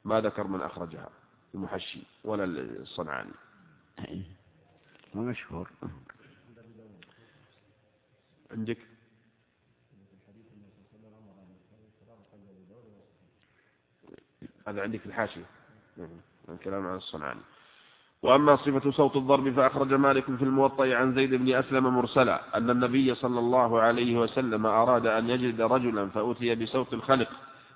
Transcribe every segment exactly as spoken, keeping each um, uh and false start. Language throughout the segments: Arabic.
ما ذكر من أخرجها المحشي ولا الصنعاني. ما مشهور عندك؟ هذا عندك في الحاشية من كلام عن الصنعاني. وأما صفة صوت الضرب فأخرج مالك في الموطأ عن زيد بن أسلم مرسلا أن النبي صلى الله عليه وسلم أراد أن يجلد رجلا فأتي بصوت خلق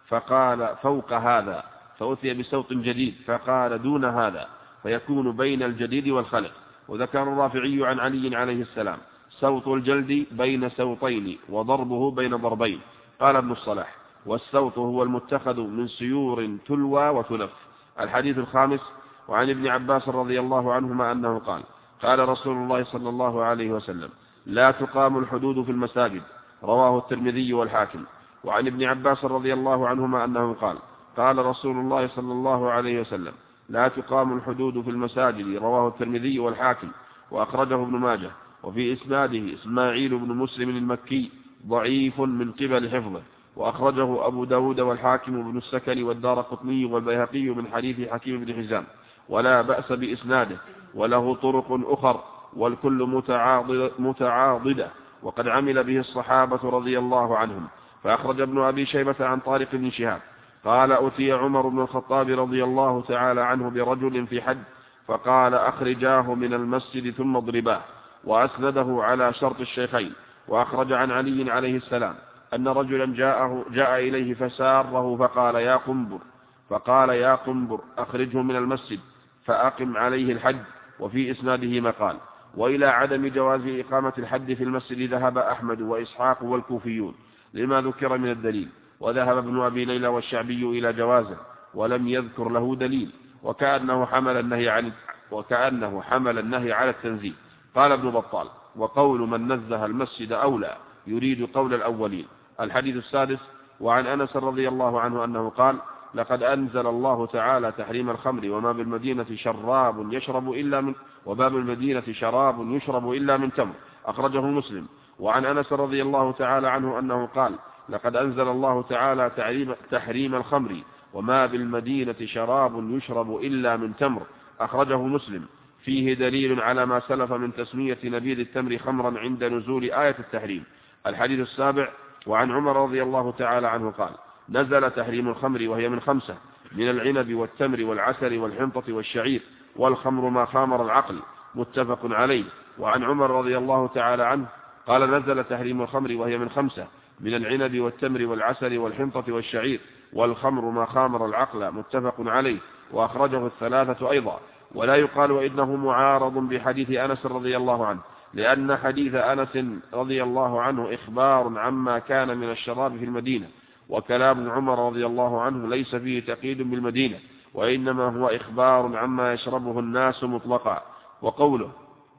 فقال فوق هذا، فأتي بصوت جديد فقال دون هذا، فيكون بين الجديد والخلق. وذكر الرافعي عن علي عليه السلام صوت الجلد بين صوتين وضربه بين ضربين. قال ابن الصلاح والصوت هو المتخذ من سيور تلوى وتلف. الحديث الخامس وعن ابن عباس رضي الله عنهما أنه قال قال رسول الله صلى الله عليه وسلم لا تقام الحدود في المساجد، رواه الترمذي والحاكم. وعن ابن عباس رضي الله عنهما أنه قال قال رسول الله صلى الله عليه وسلم لا تقام الحدود في المساجد، رواه الترمذي والحاكم وأخرجه ابن ماجه. وفي إسناده إسماعيل بن مسلم المكي ضعيف من قبل حفظه، وأخرجه أبو داود والحاكم بن السكن والدارقطني والبيهقي من حديث حكيم بن حزام ولا بأس بإسناده وله طرق أخر والكل متعاضدة, متعاضدة وقد عمل به الصحابة رضي الله عنهم. فأخرج ابن أبي شيبة عن طارق بن شهاب قال أتي عمر بن الخطاب رضي الله تعالى عنه برجل في حج فقال أخرجاه من المسجد ثم اضرباه، وأسنده على شرط الشيخين. وأخرج عن علي عليه السلام أن رجلا جاءه جاء إليه فساره فقال يا قنبر فقال يا قنبر أخرجه من المسجد فأقم عليه الحد. وفي إسناده مقال. وإلى عدم جواز إقامة الحد في المسجد ذهب أحمد وإسحاق والكوفيون لما ذكر من الدليل، وذهب ابن أبي ليلى والشعبي إلى جوازه ولم يذكر له دليل، وكأنه حمل النهي عن وكأنه حمل النهي على التنزيه. قال ابن بطال وقول من نزه المسجد أولى يريد قول الأولين. الحديث السادس وعن أنس رضي الله عنه أنه قال لقد أنزل الله تعالى تحريم الخمر وما بالمدينة شراب يشرب إلا من وباب المدينة شراب يشرب إلا من تمر، أخرجه مسلم. وعن أنس رضي الله تعالى عنه أنه قال لقد أنزل الله تعالى تحريم الخمر وما بالمدينة شراب يشرب إلا من تمر، أخرجه مسلم. فيه دليل على ما سلف من تسمية نبيذ التمر خمرا عند نزول آية التحريم. الحديث السابع وعن عمر رضي الله تعالى عنه قال نزل تحريم الخمر وهي من خمسة من العنب والتمر والعسل والحنطة والشعير، والخمر ما خامر العقل، متفق عليه. وعن عمر رضي الله تعالى عنه قال نزل تحريم الخمر وهي من خمسة من العنب والتمر والعسل والحنطة والشعير، والخمر ما خامر العقل، متفق عليه. وأخرجه الثلاثة أيضا. ولا يقال إنه معارض بحديث أنس رضي الله عنه، لأن حديث أنس رضي الله عنه إخبار عما كان من الشراب في المدينة، وكلام عمر رضي الله عنه ليس فيه تقييد بالمدينة، وإنما هو إخبار عما يشربه الناس مطلقا. وقوله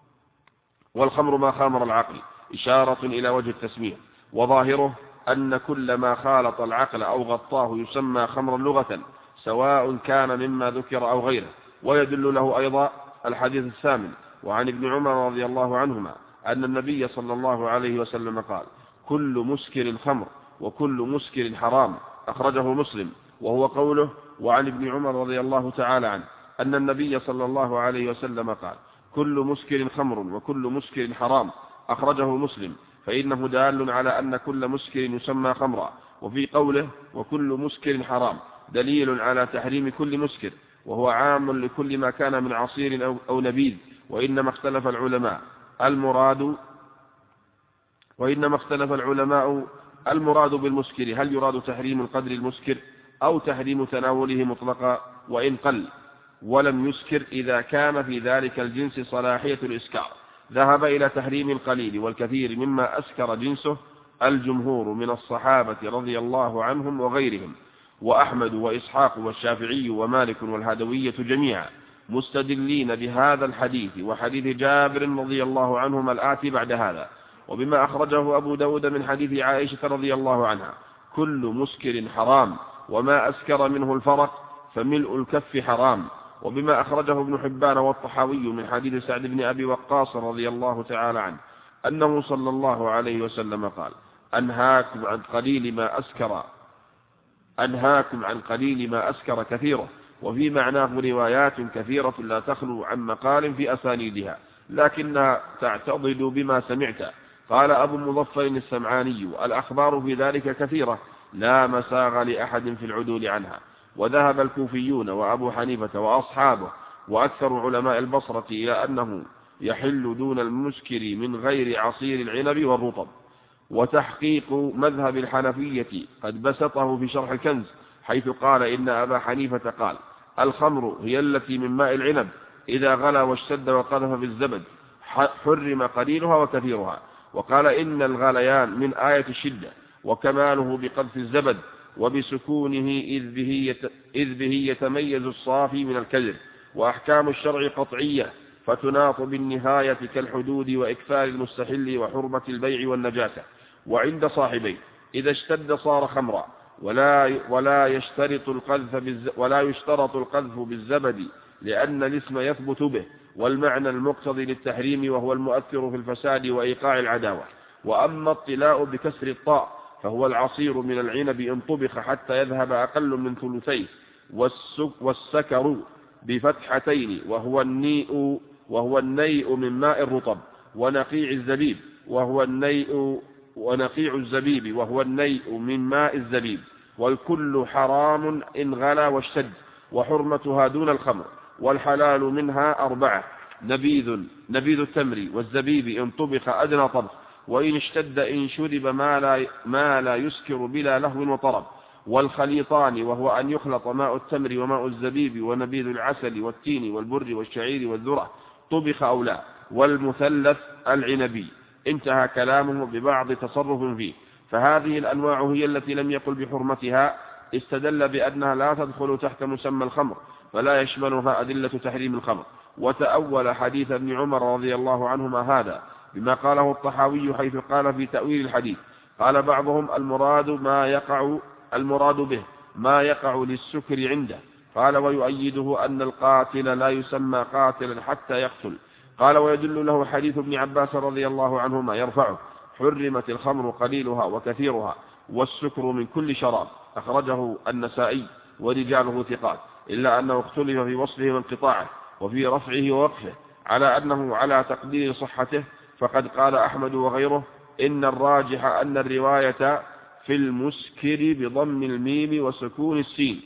والخمر ما خامر العقل إشارة إلى وجه التسمية، وظاهره أن كل ما خالط العقل أو غطاه يسمى خمرا لغة سواء كان مما ذكر أو غيره. ويدل له أيضا الحديث الثامن وعن ابن عمر رضي الله عنهما أن النبي صلى الله عليه وسلم قال كل مسكر خمر وكل مسكر حرام، أخرجه مسلم. وهو قوله وعن ابن عمر رضي الله تعالى عنه أن النبي صلى الله عليه وسلم قال كل مسكر خمر وكل مسكر حرام، أخرجه مسلم، فإنه دال على أن كل مسكر يسمى خمرا. وفي قوله وكل مسكر حرام دليل على تحريم كل مسكر، وهو عام لكل ما كان من عصير أو, أو نبيذ. وإنما اختلف العلماء المراد وإنما اختلف العلماء المراد بالمسكر هل يراد تحريم القدر المسكر أو تحريم تناوله مطلقا وإن قل ولم يسكر إذا كان في ذلك الجنس صلاحية الإسكار. ذهب إلى تحريم القليل والكثير مما أسكر جنسه الجمهور من الصحابة رضي الله عنهم وغيرهم، وأحمد وإسحاق والشافعي ومالك والهدوية جميعا، مستدلين بهذا الحديث وحديث جابر رضي الله عنهما الآتي بعد هذا. وبما أخرجه أبو داود من حديث عائشة رضي الله عنها كل مسكر حرام وما أسكر منه الفرق فملء الكف حرام. وبما أخرجه ابن حبان والطحاوي من حديث سعد بن أبي وقاص رضي الله تعالى عنه أنه صلى الله عليه وسلم قال أنهاكم عن قليل ما أسكر أنهاكم عن قليل ما أسكر كثيره وفي معناه روايات كثيرة لا تخلو عن مقال في أسانيدها لكنها تعتضد بما سمعت. قال أبو المظفر السمعاني: الأخبار في ذلك كثيرة لا مساغ لأحد في العدول عنها. وذهب الكوفيون وأبو حنيفة وأصحابه وأكثر علماء البصرة إلى أنه يحل دون المسكر من غير عصير العنب والرطب. وتحقيق مذهب الحنفية قد بسطه في شرح الكنز، حيث قال إن أبا حنيفة قال: الخمر هي التي من ماء العنب إذا غلى واشتد وقذف بالزبد حرم قليلها وكثيرها. وقال إن الغليان من آية الشدة، وكماله بقذف الزبد وبسكونه إذ به, إذ به يتميز الصافي من الكذب. وأحكام الشرع قطعية فتناط بالنهاية كالحدود وإكفار المستحل وحرمة البيع والنجاسة. وعند صاحبين إذا اشتد صار خمرا، ولا ولا يشترط القذف بالز ولا يشترط القذف بالزبد لأن الاسم يثبت به والمعنى المقتضي للتحريم، وهو المؤثر في الفساد وإيقاع العداوة. وأما الطلاء بكسر الطاء فهو العصير من العنب إن طبخ حتى يذهب أقل من ثلثيه، والسكر بفتحتين وهو النيء وهو النيء من ماء الرطب، ونقيع الزبيب وهو النيء ونقيع الزبيب وهو النيء من ماء الزبيب. والكل حرام إن غلى واشتد، وحرمتها دون الخمر. والحلال منها أربعة: نبيذ نبيذ التمر والزبيب إن طبخ أدنى طبخ، وإن اشتد إن شرب ما لا, ما لا يسكر بلا لهو وطرب. والخليطان وهو أن يخلط ماء التمر وماء الزبيب ونبيذ العسل والتين والبر والشعير والذرة طبخ أو لا. والمثلث العنبي. انتهى كلامه ببعض تصرف فيه. فهذه الأنواع هي التي لم يقل بحرمتها، استدل بأنها لا تدخل تحت مسمى الخمر فلا يشملها أدلة تحريم الخمر. وتأول حديث ابن عمر رضي الله عنهما هذا بما قاله الطحاوي حيث قال في تأويل الحديث: قال بعضهم المراد ما يقع المراد به ما يقع للسكر عنده. قال ويؤيده أن القاتل لا يسمى قاتلا حتى يقتل. قال ويدل له حديث ابن عباس رضي الله عنهما يرفعه: حرمت الخمر قليلها وكثيرها والسكر من كل شراب. أخرجه النسائي ورجاله ثقات، إلا أنه اختلف في وصفه وانقطاعه وفي رفعه ووقفه على أنه على تقدير صحته. فقد قال أحمد وغيره إن الراجح أن الرواية في المسكر بضم الميم وسكون السين،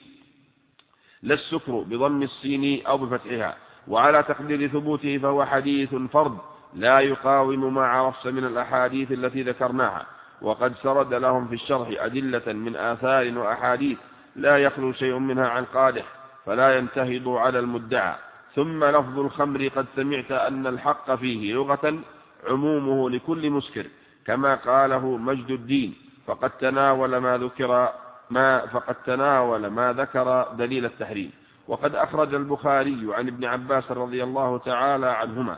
لا السكر بضم السين أو بفتحها. وعلى تقدير ثبوته فهو حديث فرد لا يقاوم ما عرفت من الأحاديث التي ذكرناها. وقد سرد لهم في الشرح أدلة من آثار وأحاديث لا يخلو شيء منها عن قادح، فلا ينتهض على المدعى. ثم لفظ الخمر قد سمعت أن الحق فيه لغة عمومه لكل مسكر، كما قاله مجد الدين، فقد تناول ما ذكر ما فقد تناول ما ذكر دليل التحريم. وقد أخرج البخاري عن ابن عباس رضي الله تعالى عنهما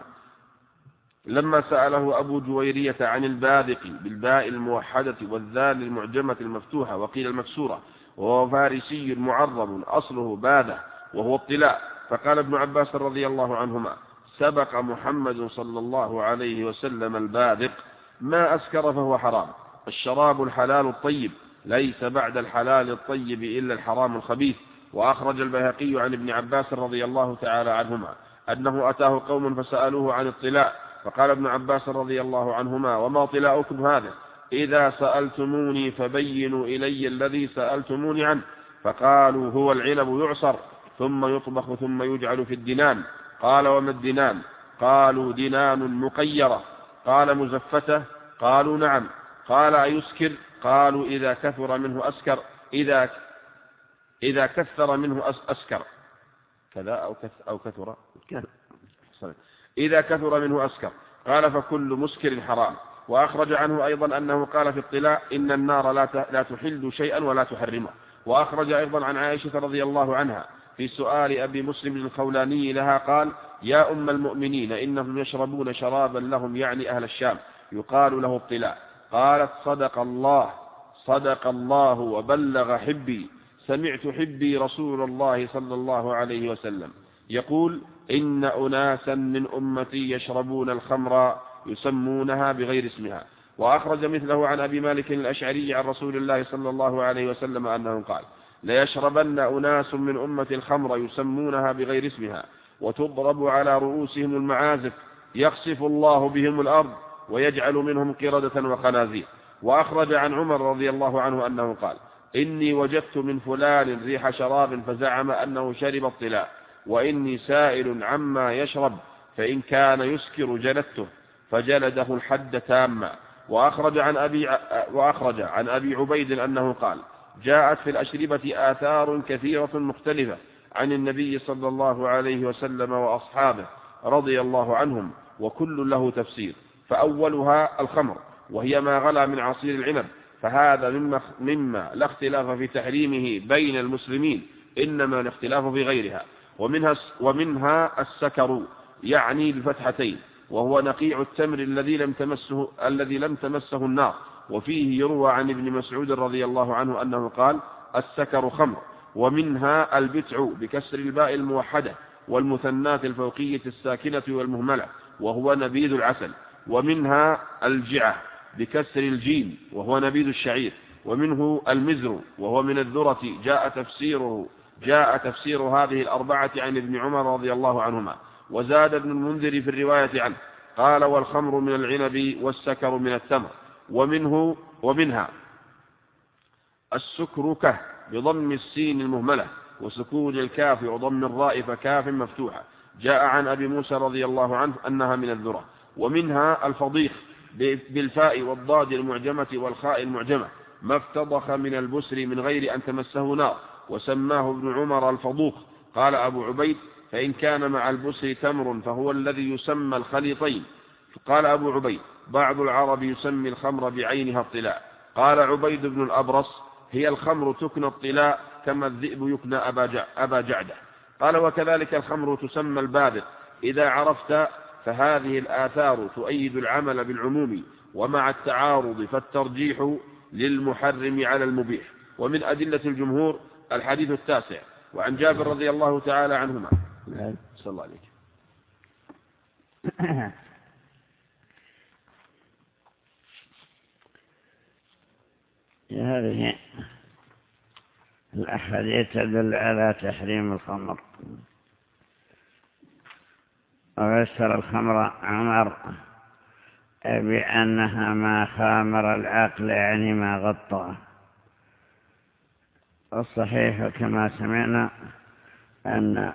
لما سأله أبو جويرية عن الباذق بالباء الموحدة والذال المعجمة المفتوحة وقيل المكسورة، وهو فارسي معرب أصله باذة وهو الطلاء، فقال ابن عباس رضي الله عنهما: سبق محمد صلى الله عليه وسلم الباذق، ما أسكر فهو حرام. الشراب الحلال الطيب، ليس بعد الحلال الطيب إلا الحرام الخبيث. وأخرج البيهقي عن ابن عباس رضي الله تعالى عنهما أنه أتاه قوم فسألوه عن الطلاء، فقال ابن عباس رضي الله عنهما: وما طلاؤكم هذا؟ إذا سألتموني فبينوا إلي الذي سألتموني عنه. فقالوا: هو العنب يعصر ثم يطبخ ثم يجعل في الدنان. قال: وما الدنان؟ قالوا: دنان مقيرة. قال: مزفتة؟ قالوا: نعم. قال: أيسكر؟ قالوا: إذا كثر منه أسكر إذا إذا كثر منه أسكر كذا أو أو كثر إذا كثر منه أسكر. قال: فكل مسكر حرام. وأخرج عنه أيضا أنه قال في الطلاء: إن النار لا تحل شيئا ولا تحرمه. وأخرج أيضا عن عائشة رضي الله عنها في سؤال أبي مسلم الخولاني لها قال: يا أم المؤمنين، إنهم يشربون شرابا لهم، يعني أهل الشام، يقال له الطلاء. قالت: صدق الله صدق الله وبلغ حبي، سمعت حبي رسول الله صلى الله عليه وسلم يقول: إن أناسا من أمتي يشربون الخمر يسمونها بغير اسمها. وأخرج مثله عن أبي مالك الأشعري عن رسول الله صلى الله عليه وسلم أنه قال: ليشربن أناس من أمة الخمر يسمونها بغير اسمها وتضرب على رؤوسهم المعازف يخسف الله بهم الأرض ويجعل منهم قردة وخنازير. وأخرج عن عمر رضي الله عنه أنه قال: إني وجدت من فلان ريح شراب فزعم أنه شرب الطلاء، وإني سائل عما يشرب، فإن كان يسكر جلدته، فجلده الحد تاما. وأخرج عن أبي, وأخرج عن أبي عبيد أنه قال: جاءت في الأشربة آثار كثيرة مختلفة عن النبي صلى الله عليه وسلم وأصحابه رضي الله عنهم، وكل له تفسير. فأولها الخمر، وهي ما غلا من عصير العنب، فهذا مما, مما لا اختلاف في تحريمه بين المسلمين، إنما الاختلاف في غيرها. ومنها, ومنها السكر، يعني بالفتحتين، وهو نقيع التمر الذي لم تمسه, الذي لم تمسه النار. وفيه يروى عن ابن مسعود رضي الله عنه أنه قال: السكر خمر. ومنها البتع بكسر الباء الموحدة والمثنات الفوقية الساكنة والمهملة، وهو نبيذ العسل. ومنها الجعة بكسر الجيم، وهو نبيذ الشعير. ومنه المزر، وهو من الذرة. جاء تفسيره جاء تفسير هذه الأربعة عن ابن عمر رضي الله عنهما. وزاد ابن المنذر في الرواية عنه قال: والخمر من العنب والسكر من التمر. ومنه ومنها السكركة بضم السين المهملة وسكون الكاف وضم الراء فكاف مفتوحة. جاء عن أبي موسى رضي الله عنه أنها من الذرة. ومنها الفضيخ بالفاء والضاد المعجمة والخاء المعجمة، ما افتضخ من البسر من غير أن تمسه نار، وسماه ابن عمر الفضوخ. قال أبو عبيد: فإن كان مع البسر تمر فهو الذي يسمى الخليطين. قال أبو عبيد: بعض العرب يسمي الخمر بعينها الطلاء. قال عبيد بن الأبرص: هي الخمر تكنى الطلاء كما الذئب يكنى أبا جعدة. قال: وكذلك الخمر تسمى البادق إذا عرفت. فهذه الآثار تؤيد العمل بالعموم، ومع التعارض فالترجيح للمحرم على المبيح. ومن أدلة الجمهور الحديث التاسع، وعن جابر رضي الله تعالى عنهما. صلى الله عليه. هذه الأحاديث تدل على تحريم الخمر. وفسر الخمر عمر بأنها ما خامر العقل، يعني ما غطى. الصحيح كما سمعنا أن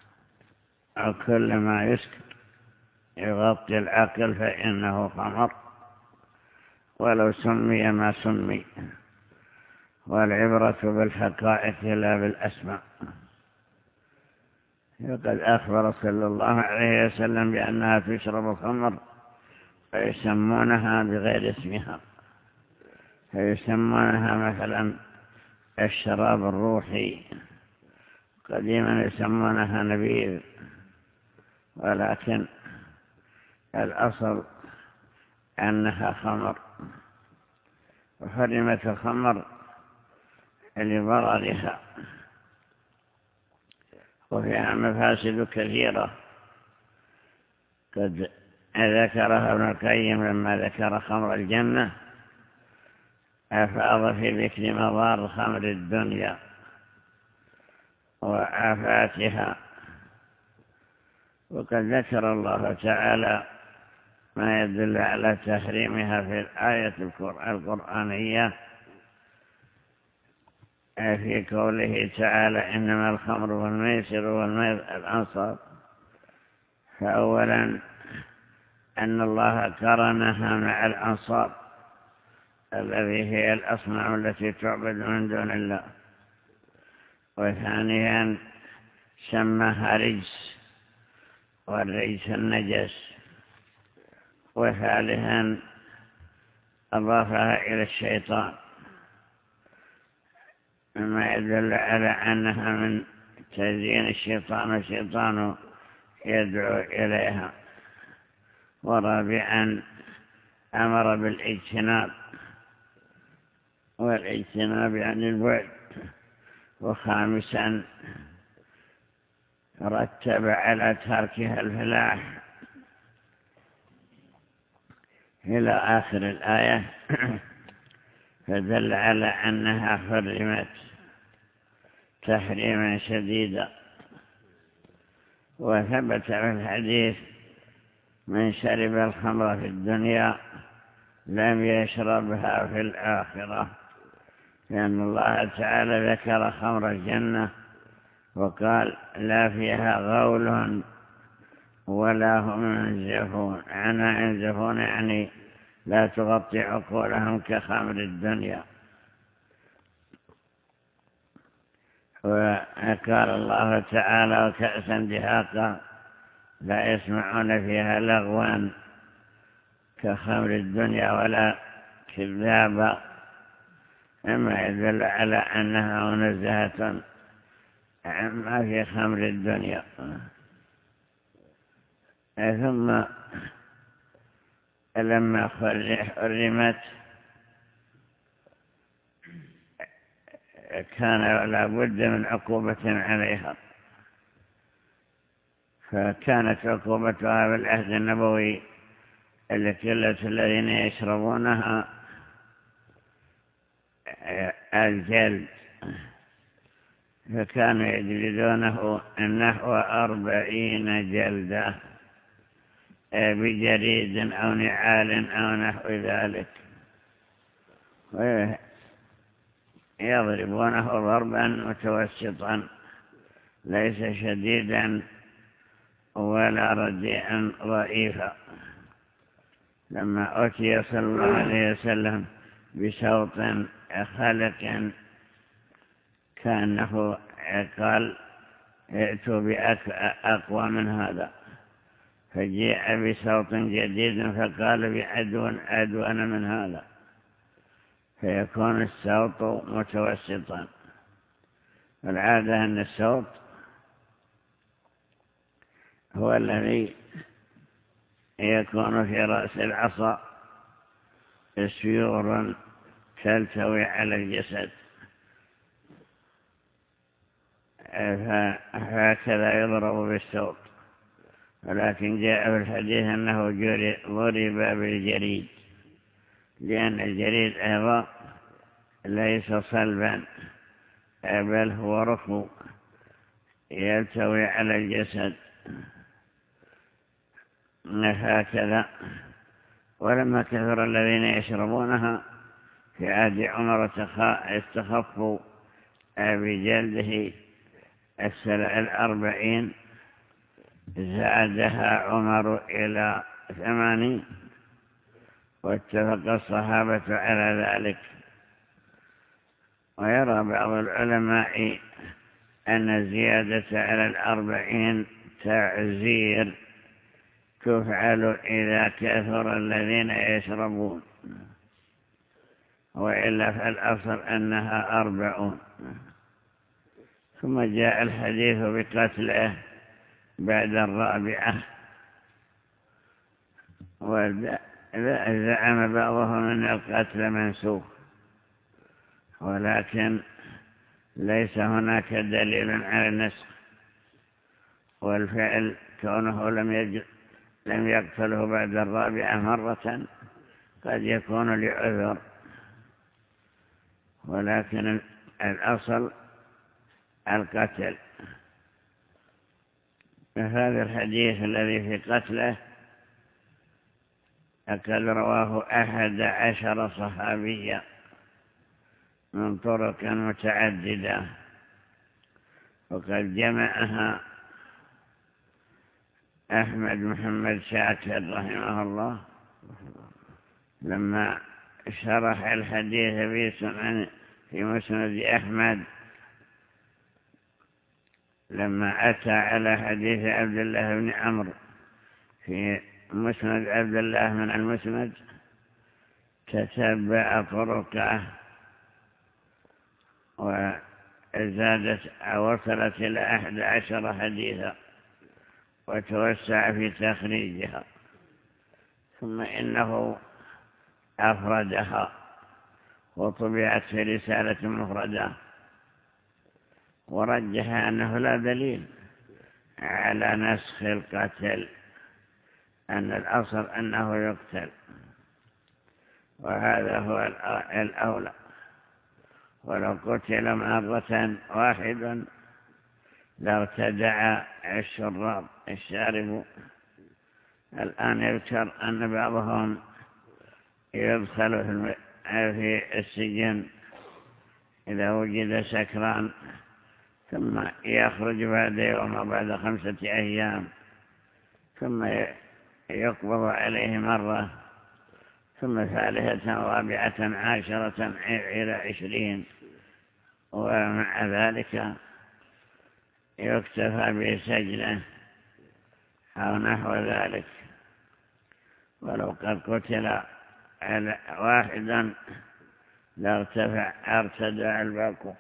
كل ما يسكر يغطي العقل فإنه خمر، ولو سمي ما سمي. والعبرة بالحقائق لا بالأسماء. وقد أخبر صلى الله عليه وسلم بأنها تشرب الخمر فيسمونها بغير اسمها، فيسمونها مثلا الشراب الروحي، قديما يسمونها نبيذ، ولكن الأصل أنها خمر. وحرمت الخمر لضررها، وفيها مفاسد كثيرة قد ذكرها ابن القيم لما ذكر خمر الجنة، أفاض في ذكر مضار خمر الدنيا وآفاتها. وقد ذكر الله تعالى ما يدل على تحريمها في الآية القرآنية في قوله تعالى: إنما الخمر والميسر والأنصاب. فأولا أن الله قرنها مع الأنصاب الذي هي الأصنام التي تعبد من دون الله. وثانيا سماها رجس، والرجس النجس. وثالثا أضافها إلى الشيطان، مما يدل على أنها من تزيين الشيطان، والشيطان يدعو إليها. ورابعا أمر بالاجتناب، والاجتناب عن البعد. وخامسا رتب على تركها الفلاح إلى آخر الآية، فدل على أنها حرمت تحريما شديدا. وثبت في الحديث: من شرب الخمر في الدنيا لم يشربها في الآخرة، لأن الله تعالى ذكر خمر الجنة وقال: لا فيها غول ولا هم ينزفون. أنا ينزفون يعني لا تغطي عقولهم كخمر الدنيا. وقال الله تعالى: وكأسا دهاقا لا يسمعون فيها لغوا كخمر الدنيا ولا كذابا، مما يدل على أنها منزهة عما في خمر الدنيا. ثم لما حرمت كان لا بد من عقوبة عليها، فكانت عقوبتها بالعهد النبوي التي الذين يشربونها الجلد، فكانوا يجلدونه نحو أربعين جلدة بجريد أو نعال أو نحو ذلك، يضربونه ضربا متوسطا ليس شديدا ولا رديئا ضعيفا. لما أتي صلى الله عليه وسلم بصوت خلق كأنه قال: ائتوا بأقوى من هذا، فجاء بصوت جديد فقال: بعدون أدون من هذا، فيكون الصوت متوسطا. العادة أن الصوت هو الذي يكون في رأس العصا سيور تلتوي على الجسد، فهكذا يضرب بالصوت. ولكن جاء في الحديث أنه ضرب بالجريد، لأن الجريد أيضا ليس صلبا بل هو رخو يلتوي على الجسد هكذا. ولما كثر الذين يشربونها في عهد عمر استخفوا بجلده الأربعين، زادها عمر إلى ثمانين، واتفق الصحابة على ذلك. ويرى بعض العلماء أن الزيادة على الأربعين تعزير تفعل إذا كثر الذين يشربون، وإلا فالأصل أنها أربعون. ثم جاء الحديث بقتله بعد الرابعة، وزعم بعضهم أن القتل منسوخ، ولكن ليس هناك دليل على النسخ، والفعل كونه لم يجد لم يقتله بعد الرابعة مرة قد يكون لعذر، ولكن الأصل القتل. فهذا الحديث الذي في قتله قد رواه أحد عشر صحابيا من طرق متعددة، وقد جمعها أحمد محمد شاكر رحمه الله لما شرح الحديث في في مسند أحمد، لما أتى على حديث عبد الله بن عمرو في مسند عبد الله من المسند تتبع طرقه وزادت وصلت إلى أحد عشر حديثا، وتوسع في تخريجها، ثم إنه أفردها وطبعت في رسالة مفردة، ورجح أنه لا دليل على نسخ القتل، أن الأصل أنه يقتل، وهذا هو الأولى. ولو قتل مرة واحدا لارتدع الشراب الشارب. الآن يذكر أن بعضهم يدخل في السجن إذا وجد سكران ثم يخرج بعد يوم وبعد خمسة أيام ثم يقبض عليه مرة ثم ثالثة رابعة عاشرة إلى عشرين، ومع ذلك يكتفى بسجنه أو نحو ذلك. ولو قد قتل واحدا لارتفع ارتدع الباقي.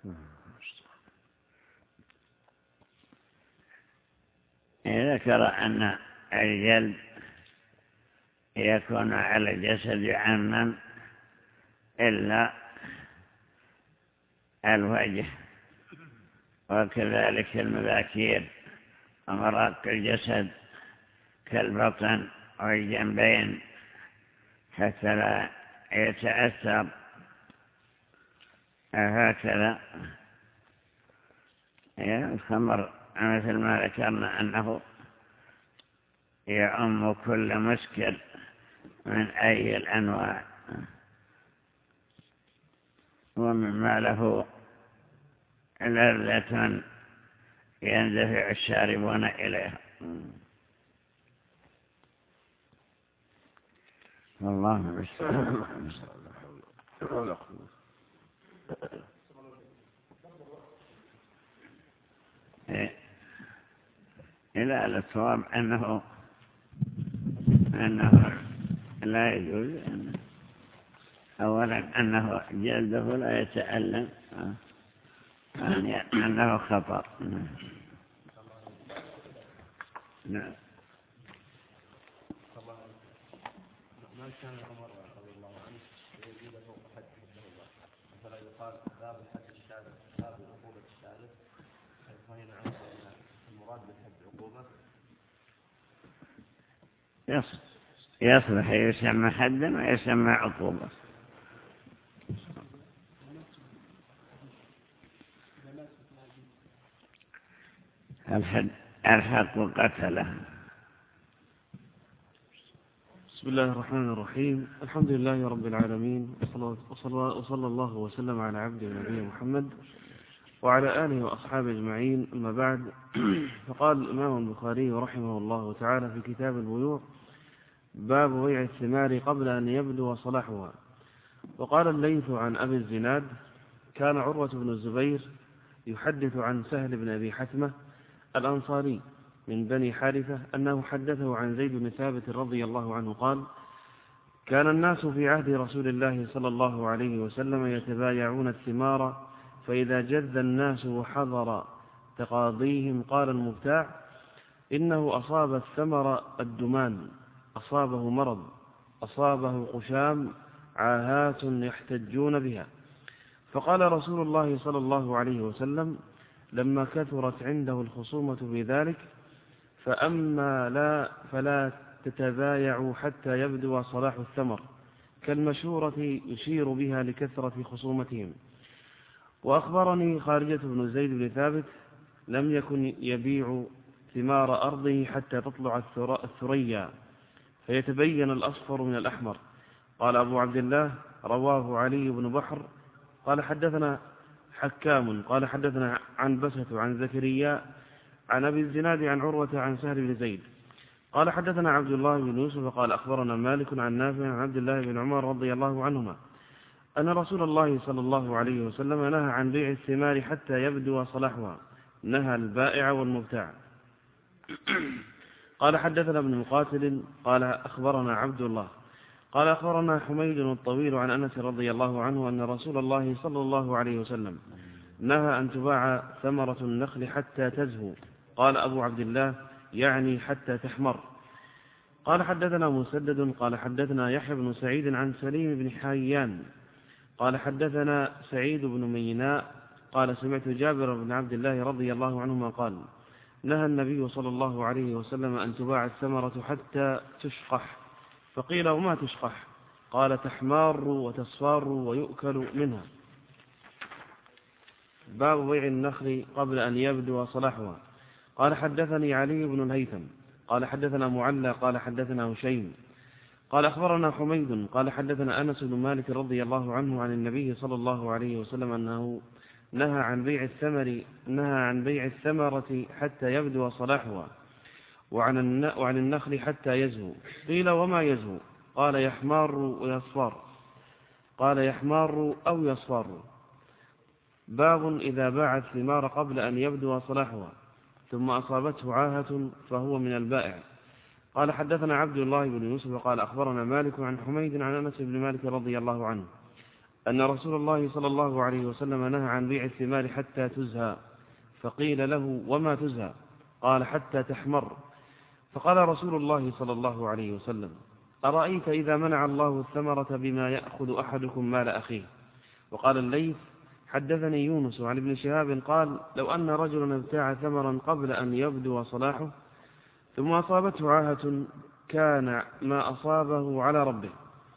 ذكر أن الجلد يكون على الجسد عاما إلا الوجه، وكذلك المذاكير ومراق الجسد كالبطن والجنبين حتى لا يتأثر. هكذا الخمر مثل ما ذكرنا أنه يعم كل مسكر من أي الأنواع ومما له لذة يندفع الشاربون إليها. والله مستعان. إلى الصواب أنه أنه لا يجوز، أولا أنه جلده لا يتألم، ثانيا أنه خطر. نعم. ما كان عمر رضي الله عنه يزيد فوق حد الدولة، مثلا يقال باب الحد الشارع، باب عقوبة الشارع، فهنا عنه المراد بالحد عقوبة يصلح يسمى حدا ويسمى عقوبة. الحد الحق قتله. بسم الله الرحمن الرحيم. الحمد لله رب العالمين، وصلى الله وسلم على عبده ونبيه محمد وعلى آله وأصحابه أجمعين. أما بعد، فقال الإمام البخاري رحمه الله تعالى في كتاب البيوع: باب بيع الثمار قبل أن يبدو صلاحها. وقال الليث عن أبي الزناد: كان عروة بن الزبير يحدث عن سهل بن أبي حتمة الأنصاري من بني حارثة أنه حدثه عن زيد بن ثابت رضي الله عنه قال: كان الناس في عهد رسول الله صلى الله عليه وسلم يتبايعون الثمار، فإذا جذ الناس وحضر تقاضيهم قال المبتاع: إنه أصاب الثمر الدمان، أصابه مرض، أصابه قشام، عاهات يحتجون بها. فقال رسول الله صلى الله عليه وسلم لما كثرت عنده الخصومة في ذلك: فأما لا فلا تتبايعوا حتى يبدو صلاح الثمر، كالمشورة يشير بها لكثرة خصومتهم. وأخبرني خارجة بن زيد بن ثابت لم يكن يبيع ثمار أرضه حتى تطلع الثريا فيتبين الأصفر من الأحمر. قال أبو عبد الله: رواه علي بن بحر قال حدثنا حكام قال حدثنا عن بسة عن زكريا عن أبي الزناد عن عروة عن سهل بن زيد قال حدثنا عبد الله بن يوسف قال أخبرنا مالك عن نافع عن عبد الله بن عمر رضي الله عنهما أن رسول الله صلى الله عليه وسلم نهى عن بيع الثمار حتى يبدو صلاحها، نهى البائع والمبتاع. قال حدثنا ابن مقاتل قال أخبرنا عبد الله قال أخبرنا حميد الطويل عن أنس رضي الله عنه أن رسول الله صلى الله عليه وسلم نهى أن تباع ثمرة النخل حتى تزهو. قال أبو عبد الله: يعني حتى تحمر. قال حدثنا مسدد قال حدثنا يحيى بن سعيد عن سليم بن حيان قال حدثنا سعيد بن ميناء قال سمعت جابر بن عبد الله رضي الله عنهما قال: نهى النبي صلى الله عليه وسلم أن تباع الثمرة حتى تشقح. فقيل: وما تشقح؟ قال: تحمار وتصفار ويؤكل منها. باب بيع النخل قبل أن يبدو صلاحها. قال حدثني علي بن الهيثم قال حدثنا معلى قال حدثنا هشيم قال أخبرنا حميد قال حدثنا أنس بن مالك رضي الله عنه عن النبي صلى الله عليه وسلم أنه نهى عن بيع الثمر نهى عن بيع الثمرة حتى يبدو صلاحها وعن وعن النخل حتى يزهو. قيل وما يزهو؟ قال يحمار ويصفر قال يحمار أو يصفر. باب إذا باع الثمار قبل أن يبدو صلاحها ثم أصابته عاهة فهو من البائع. قال حدثنا عبد الله بن يوسف قال أخبرنا مالك عن حميد عن أنس بن مالك رضي الله عنه أن رسول الله صلى الله عليه وسلم نهى عن بيع الثمار حتى تزهى. فقيل له وما تزهى؟ قال حتى تحمر. فقال رسول الله صلى الله عليه وسلم أرأيت إذا منع الله الثمرة بما يأخذ أحدكم مال أخيه؟ وقال الليث حدثني يونس عن ابن شهاب قال لو أن رجلا ابتاع ثمرا قبل أن يبدو صلاحه ثم أصابته عاهة كان ما أصابه على ربه.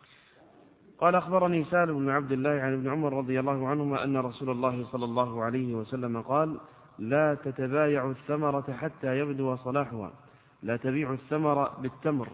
قال أخبرني سالم بن عبد الله عن ابن عمر رضي الله عنهما أن رسول الله صلى الله عليه وسلم قال لا تتبايع الثمرة حتى يبدو صلاحها لا تبيع الثمر بالتمر.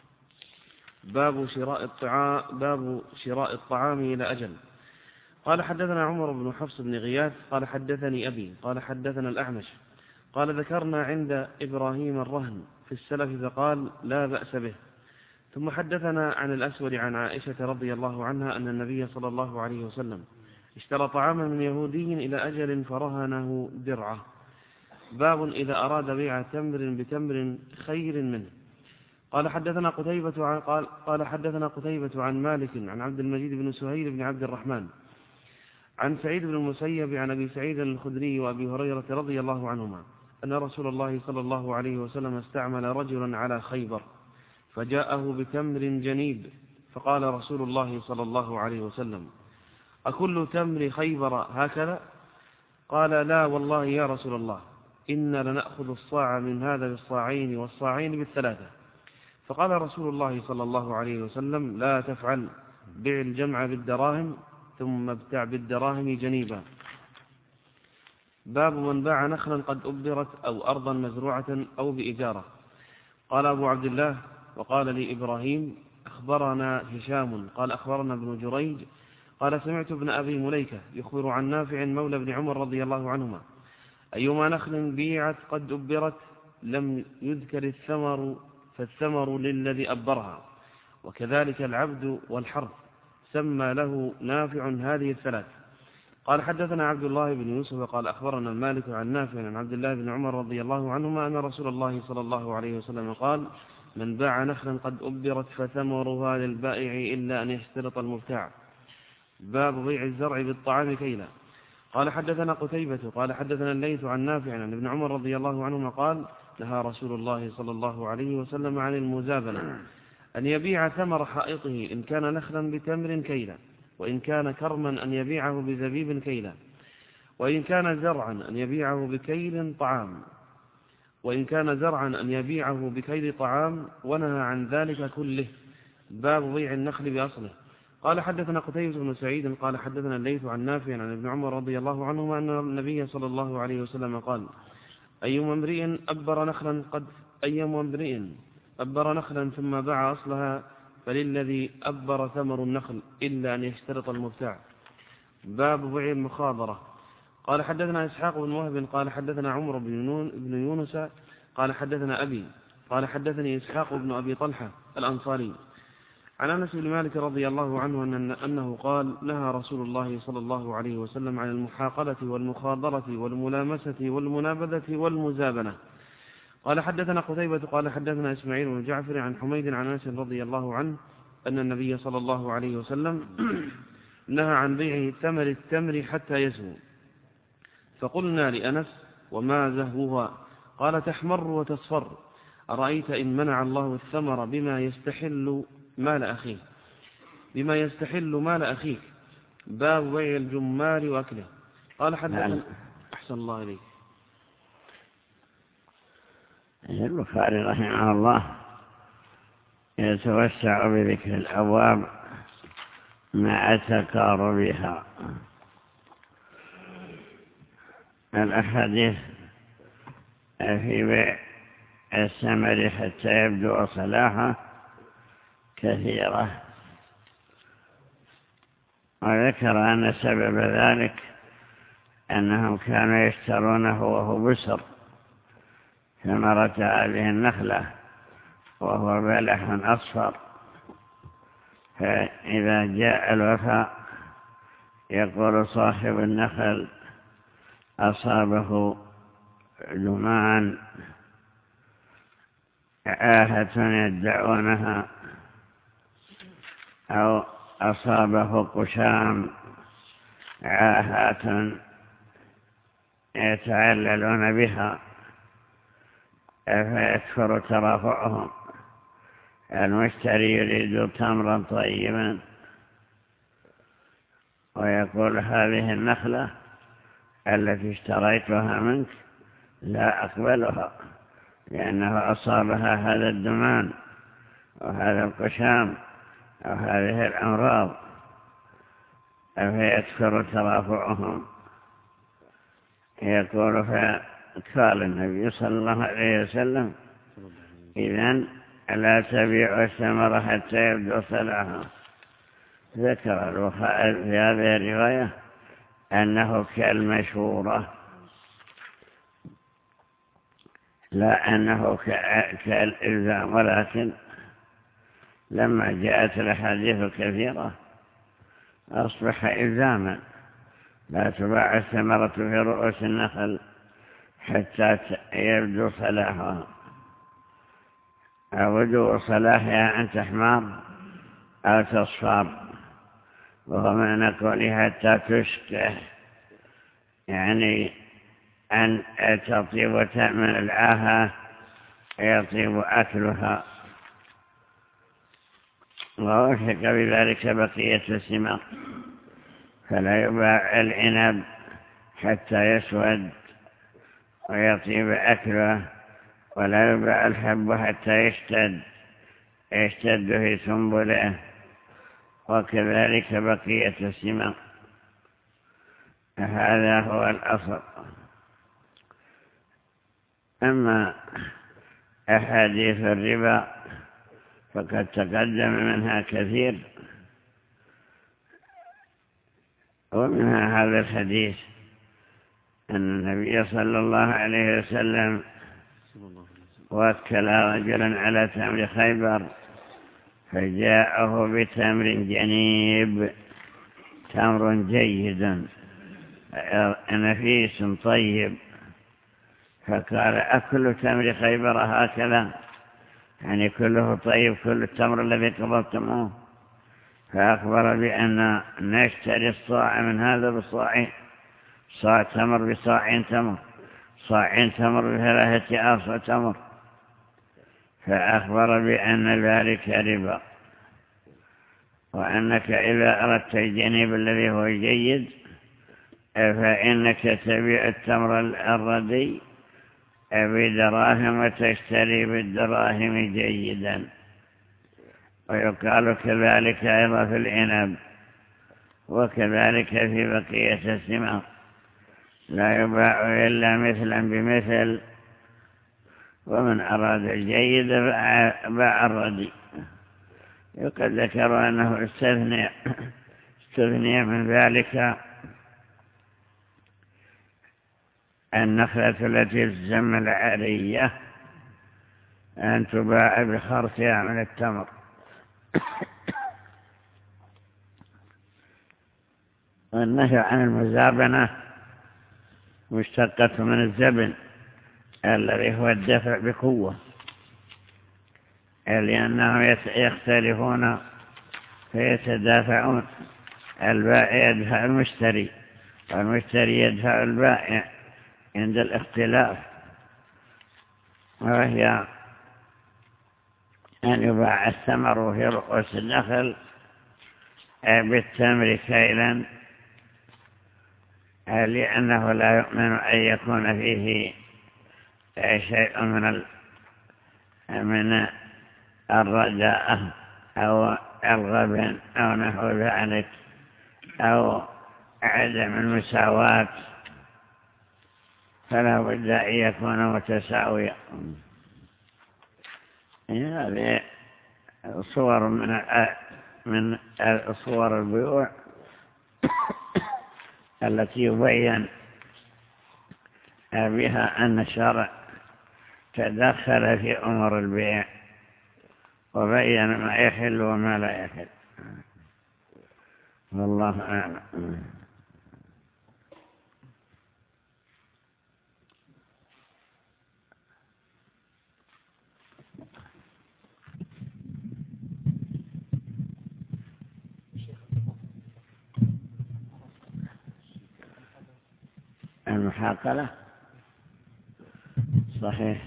باب شراء الطعام باب شراء الطعام إلى أجل. قال حدثنا عمر بن حفص بن غياث قال حدثني أبي قال حدثنا الأعمش قال ذكرنا عند إبراهيم الرهن في السلف فقال لا بأس به. ثم حدثنا عن الأسود عن عائشة رضي الله عنها أن النبي صلى الله عليه وسلم اشترى طعاما من يهودي إلى أجل فرهنه درعه. باب إذا أراد بيع تمر بتمر خير منه. قال حدثنا قتيبة عن قال, قال حدثنا قتيبة عن مالك عن عبد المجيد بن سهيل بن عبد الرحمن عن سعيد بن المسيب عن أبي سعيد الخدري وأبي هريرة رضي الله عنهما أن رسول الله صلى الله عليه وسلم استعمل رجلا على خيبر فجاءه بتمر جنيب فقال رسول الله صلى الله عليه وسلم أكل تمر خيبر هكذا؟ قال لا والله يا رسول الله إنا لنأخذ الصاع من هذا بالصاعين والصاعين بالثلاثة. فقال رسول الله صلى الله عليه وسلم لا تفعل بيع الجمع بالدراهم ثم ابتع بالدراهم جنيبا. باب من باع نخلا قد أبرت أو أرضا مزروعة أو بإجارة. قال أبو عبد الله وقال لي إبراهيم أخبرنا هشام قال أخبرنا ابن جريج قال سمعت ابن أبي مليكة يخبر عن نافع مولى ابن عمر رضي الله عنهما أيما نخل بيعت قد أبرت لم يذكر الثمر فالثمر للذي أبرها وكذلك العبد والحرث سمى له نافع هذه الثلاث. قال حدثنا عبد الله بن يوسف قال أخبرنا المالك عن نافع عن عبد الله بن عمر رضي الله عنهما أن رسول الله صلى الله عليه وسلم قال من باع نخلا قد أبرت فثمرها للبائع إلا أن يشترط المبتاع. باب بيع الزرع بالطعام كيلا. قال حدثنا قتيبة قال حدثنا الليث عن نافع عن ابن عمر رضي الله عنهما قال نهى رسول الله صلى الله عليه وسلم عن المزابنة أن يبيع ثمر حائطه إن كان نخلا بتمر كيلا وإن كان كرما أن يبيعه بزبيب كيلا وإن كان زرعا أن يبيعه بكيل طعام وإن كان زرعا أن يبيعه بكيل طعام ونهى عن ذلك كله. باب بيع النخل بأصله. قال حدثنا قتيبة بن سعيد قال حدثنا الليث عن نافع عن ابن عمر رضي الله عنهما أن النبي صلى الله عليه وسلم قال أيما امرئ أبر نخلا قد أيما امرئ أبر نخلا ثم باع أصلها فللذي أبر ثمر النخل إلا أن يشترط المبتاع. باب بيع المخاضرة. قال حدثنا إسحاق بن وهب قال حدثنا عمر بن يونس قال حدثنا أبي قال حدثني إسحاق بن أبي طلحة الأنصاري عن أنس بن مالك رضي الله عنه أن أنه قال نهى رسول الله صلى الله عليه وسلم عن المحاقلة والمخاضرة والملامسة والمنابذة والمزابنة. قال حدثنا قتيبة قال حدثنا إسماعيل بن جعفر عن حميد عن أنس رضي الله عنه أن النبي صلى الله عليه وسلم نهى عن بيع ثمر التمر حتى يزهو. فقلنا لأنس وما زهوها؟ قال تحمر وتصفر. أرأيت إن منع الله الثمر بما يستحل مال أخيه بما يستحل مال أخيك. باب بيع الجمال وأكله. قال حدثنا أحسن الله إليك. البخاري رحمه الله يتوسع بذكر الأبواب مع تقاربها. الأحاديث في بيع الثمر حتى يبدو صلاحه كثيرة، وذكر أن سبب ذلك أنهم كانوا يشترونه وهو بسر ثمرة هذه النخلة وهو بلح أصفر، فإذا جاء الوفاء يقول صاحب النخل أصابه جمان آهة يدعونها، أو أصابه قشام عاهات يتعللون بها، فيكثر ترافعهم. المشتري يريد تمرا طيبا ويقول هذه النخلة التي اشتريتها منك لا أقبلها لأنه أصابها هذا الدمان وهذا القشام وهذه الأمراض، فيكثر ترافعهم. يقول فقال النبي صلى الله عليه وسلم إذن لا تبيع الثمر حتى يبدو صلاحه. ذكر البخاري في هذه الرواية أنه كالمشورة، لا أنه كالإلزام، ولكن لما جاءت الأحاديث الكثيرة أصبح إلزاما، لا تباع الثمرة في رؤوس النخل حتى يبدو صلاحها، أو بدو صلاحها أن تحمر أو تصفر، وهو معنى قوله حتى تشكه، يعني أن تطيب وتأمن العاهة يطيب أكلها. ووثق بذلك بقية الثمار، فلا يباع العنب حتى يسود ويطيب أكله، ولا يباع الحب حتى يشتد يشتد في سنبله، وكذلك بقية الثمار. هذا هو الأصل. أما أحاديث الربا فقد تقدم منها كثير، ومنها هذا الحديث أن النبي صلى الله عليه وسلم وكل رجلا على تمر خيبر فجاءه بتمر جنيب، تمر جيد نفيس طيب، فقال أكل تمر خيبر هكذا، يعني كله طيب، كل التمر الذي قبضتموه. فأخبر بأن نشتري الصاع من هذا بصاع، صاع تمر بصاع تمر، صاع تمر بثلاثة آصع تمر، فأخبر بأن ذلك ربا، وأنك إذا أردت الجنيب الذي هو جيد فإنك تبيع التمر الردي بدراهم وتشتري بالدراهم جيدا. ويقال كذلك أيضا في العنب، وكذلك في بقية الثمار، لا يباع إلا مثلا بمثل، ومن أراد الجيد باع الردي. وقد ذكروا أنه استثني استثني من ذلك النخلة التي تسمى العارية أن تباع بخرسها من التمر. والنهي عن المزابنة مشتقة من الزبن الذي هو الدفع بقوة، لأنهم يختلفون فيتدافعون، البائع يدفع المشتري والمشتري يدفع البائع عند الاختلاف، وهي أن يباع الثمر في رؤوس النخل بالتمر كيلا، لأنه لا يؤمن أن يكون فيه شيء من من الرداء أو الغبن أو نحو ذلك، أو عدم المساواة. فلا بد أن يكون متساويا. هذه صور من من صور البيوع التي يبين بها أن الشرع تدخل في أمور البيع وبين ما يحل وما لا يحل. والله أعلم. المحاقلة صحيح.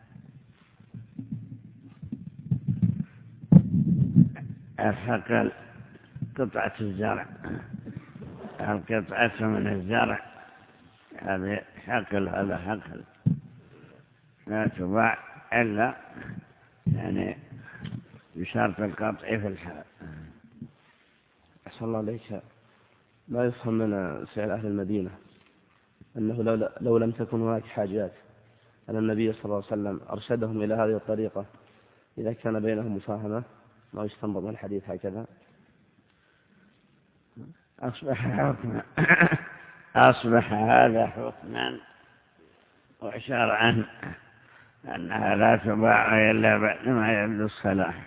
الحقل قطعة الزرع، القطعة من الزرع هذا حقل، هذا حقل لا تباع إلا يعني بشرط القطع في الحلال. أحسن الله عليك. لا يفهم من سؤال أهل المدينة أنه لو, لو لم تكن هناك حاجات أن النبي صلى الله عليه وسلم أرشدهم إلى هذه الطريقة إذا كان بينهم مفاهمة، ما يستنبط من الحديث هكذا. أصبح حكما أصبح هذا حكما وشرعا أنها لا تباع إلا بعد ما يبدو الصلاح.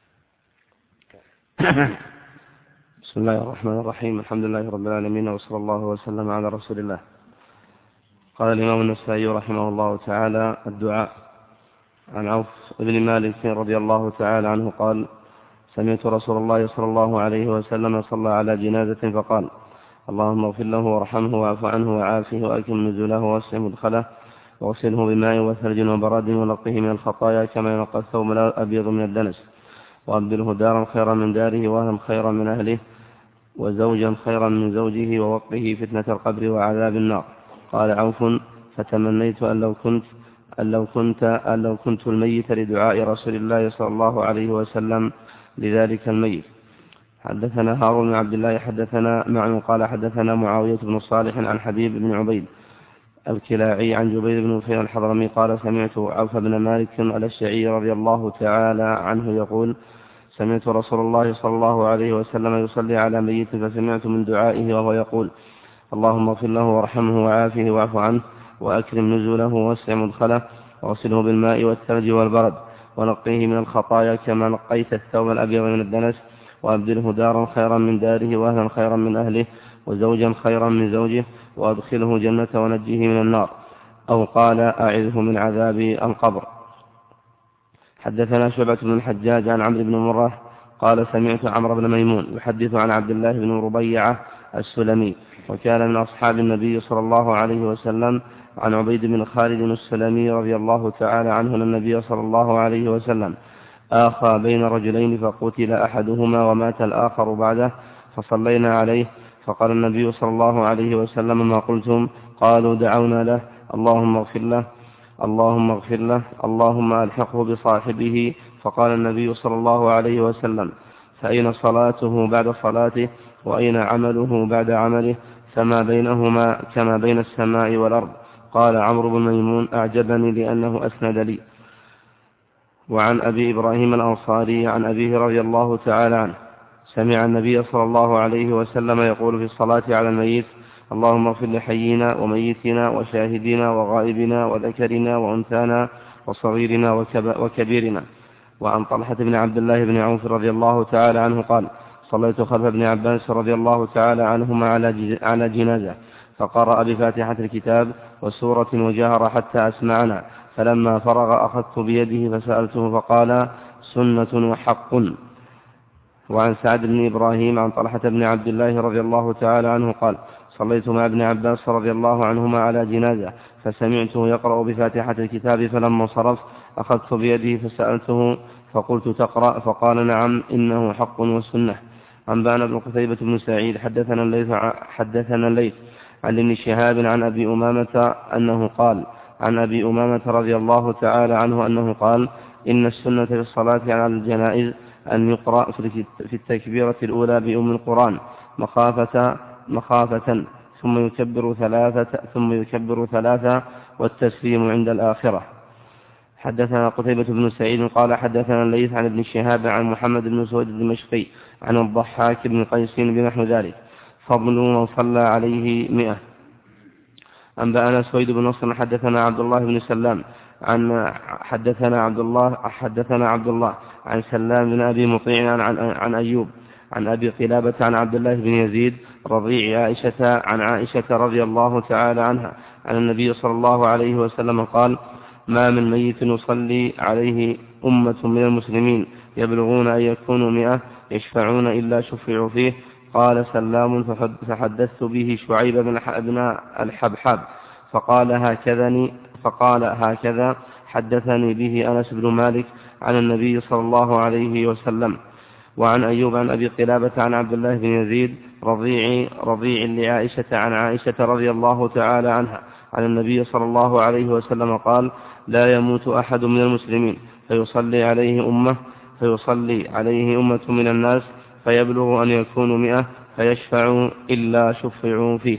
بسم الله الرحمن الرحيم. الحمد لله رب العالمين، وصلى الله وسلم على رسول الله. قال الإمام النسائي رحمه الله تعالى: الدعاء. عن عوف بن مالك رضي الله تعالى عنه قال: سمعت رسول الله صلى الله عليه وسلم صلى على جنازة فقال: اللهم اغفر له وارحمه واعف عنه وعافه وأكرم نزله ووسع مدخله واغسله بماء وثلج وبرد ونقه من الخطايا كما ينقى الثوب الأبيض من الدنس، وأبدله دارا خيرا من داره وأهلا خيرا من أهله وزوجا خيرا من زوجه ووقه فتنة القبر وعذاب النار. قال عوف: فتمنيت أن لو كنت أن لو كنت أن لو كنت الميت لدعاء رسول الله صلى الله عليه وسلم لذلك الميت. حدثنا هارون بن عبد الله حدثنا معن قال حدثنا معاوية بن صالح عن حبيب بن عبيد الكلاعي عن جبير بن نفير الحضرمي قال: سمعت عوف بن مالك الأشعري رضي الله تعالى عنه يقول: سمعت رسول الله صلى الله عليه وسلم يصلي على ميت فسمعت من دعائه وهو يقول: اللهم اغفر له وارحمه وعافه واعف عنه وأكرم نزله ووسع مدخله واغسله بالماء والثلج والبرد ونقيه من الخطايا كما نقيت الثوب الأبيض من الدنس، وأبدله دارا خيرا من داره وأهلا خيرا من أهله وزوجا خيرا من زوجه وأدخله جنة ونجيه من النار. أو قال: أعذه من عذاب القبر. حدثنا شعبة بن الحجاج عن عمرو بن مرة قال: سمعت عمرو بن ميمون يحدث عن عبد الله بن ربيعة السلمي وكان من أصحاب النبي صلى الله عليه وسلم عن عبيد بن خالد السلمي رضي الله تعالى عنه أن النبي صلى الله عليه وسلم آخى بين رجلين فقتل أحدهما ومات الآخر بعده فصلينا عليه فقال النبي صلى الله عليه وسلم: ما قلتم؟ قالوا: دعونا له اللهم اغفر له اللهم اغفر له اللهم ألحقه بصاحبه. فقال النبي صلى الله عليه وسلم: فأين صلاته بعد صلاته وأين عمله بعد عمله؟ فما بينهما كما بين السماء والأرض. قال عمرو بن ميمون: أعجبني لأنه أسند لي. وعن أبي إبراهيم الأنصاري عن أبيه رضي الله تعالى عنه سمع النبي صلى الله عليه وسلم يقول في الصلاة على الميت: اللهم اغفر لحينا وميتنا وشاهدنا وغائبنا وذكرنا وأنثانا وصغيرنا وكبيرنا. وعن طلحة بن عبد الله بن عوف رضي الله تعالى عنه قال: صليت خلف ابن عباس رضي الله تعالى عنهما على جنازة فقرأ بفاتحة الكتاب وسورة وجهر حتى أسمعنا، فلما فرغ أخذت بيده فسألته فقال: سنة وحق. وعن سعد بن إبراهيم عن طلحة بن عبد الله رضي الله تعالى عنه قال: صليت مع ابن عباس رضي الله عنهما على جنازة فسمعته يقرأ بفاتحة الكتاب، فلما صرف أخذت بيده فسألته فقلت: تقرأ؟ فقال: نعم، إنه حق وسنة. عن بان بن قتيبة بن سعيد حدثنا الليث حدثنا الليث عن ابن شهاب عن أبي أمامة أنه قال: عن أبي أمامة رضي الله تعالى عنه أنه قال: إن السنة في الصلاة على الجنائز أن يقرأ في التكبيرة الأولى بأم القرآن مخافة مخافة ثم يكبر ثلاثة ثم يكبر ثلاثة والتسليم عند الآخرة. حدثنا قتيبة بن سعيد قال حدثنا الليث عن ابن شهاب عن محمد بن سويد الدمشقي عن الضحاك بن قيس بنحو ذلك. فضل من صلى عليه مئة. أنبأنا سويد بن نصر حدثنا عبد الله بن سلام عن حدثنا عبد الله حدثنا عبد الله عن سلام بن أبي مطيع عن, عن, عن أيوب عن أبي قلابة عن عبد الله بن يزيد رضيع عائشة عن عائشة رضي الله تعالى عنها عن النبي صلى الله عليه وسلم قال: ما من ميت يصلي عليه أمة من المسلمين يبلغون أن يكونوا مئة يشفعون إلا شفعوا فيه. قال سلام فحدثت به شعيب بن الحبحاب فقال هكذا فقال هكذا حدثني به أنس بن مالك عن النبي صلى الله عليه وسلم. وعن أيوب عن أبي قلابة عن عبد الله بن يزيد رضيع رضيع لعائشة عن عائشة رضي الله تعالى عنها عن النبي صلى الله عليه وسلم قال: لا يموت أحد من المسلمين فيصلي عليه أمة فيصلي عليه أمة من الناس فيبلغ أن يكونوا مئة فيشفعوا إلا شفعوا فيه.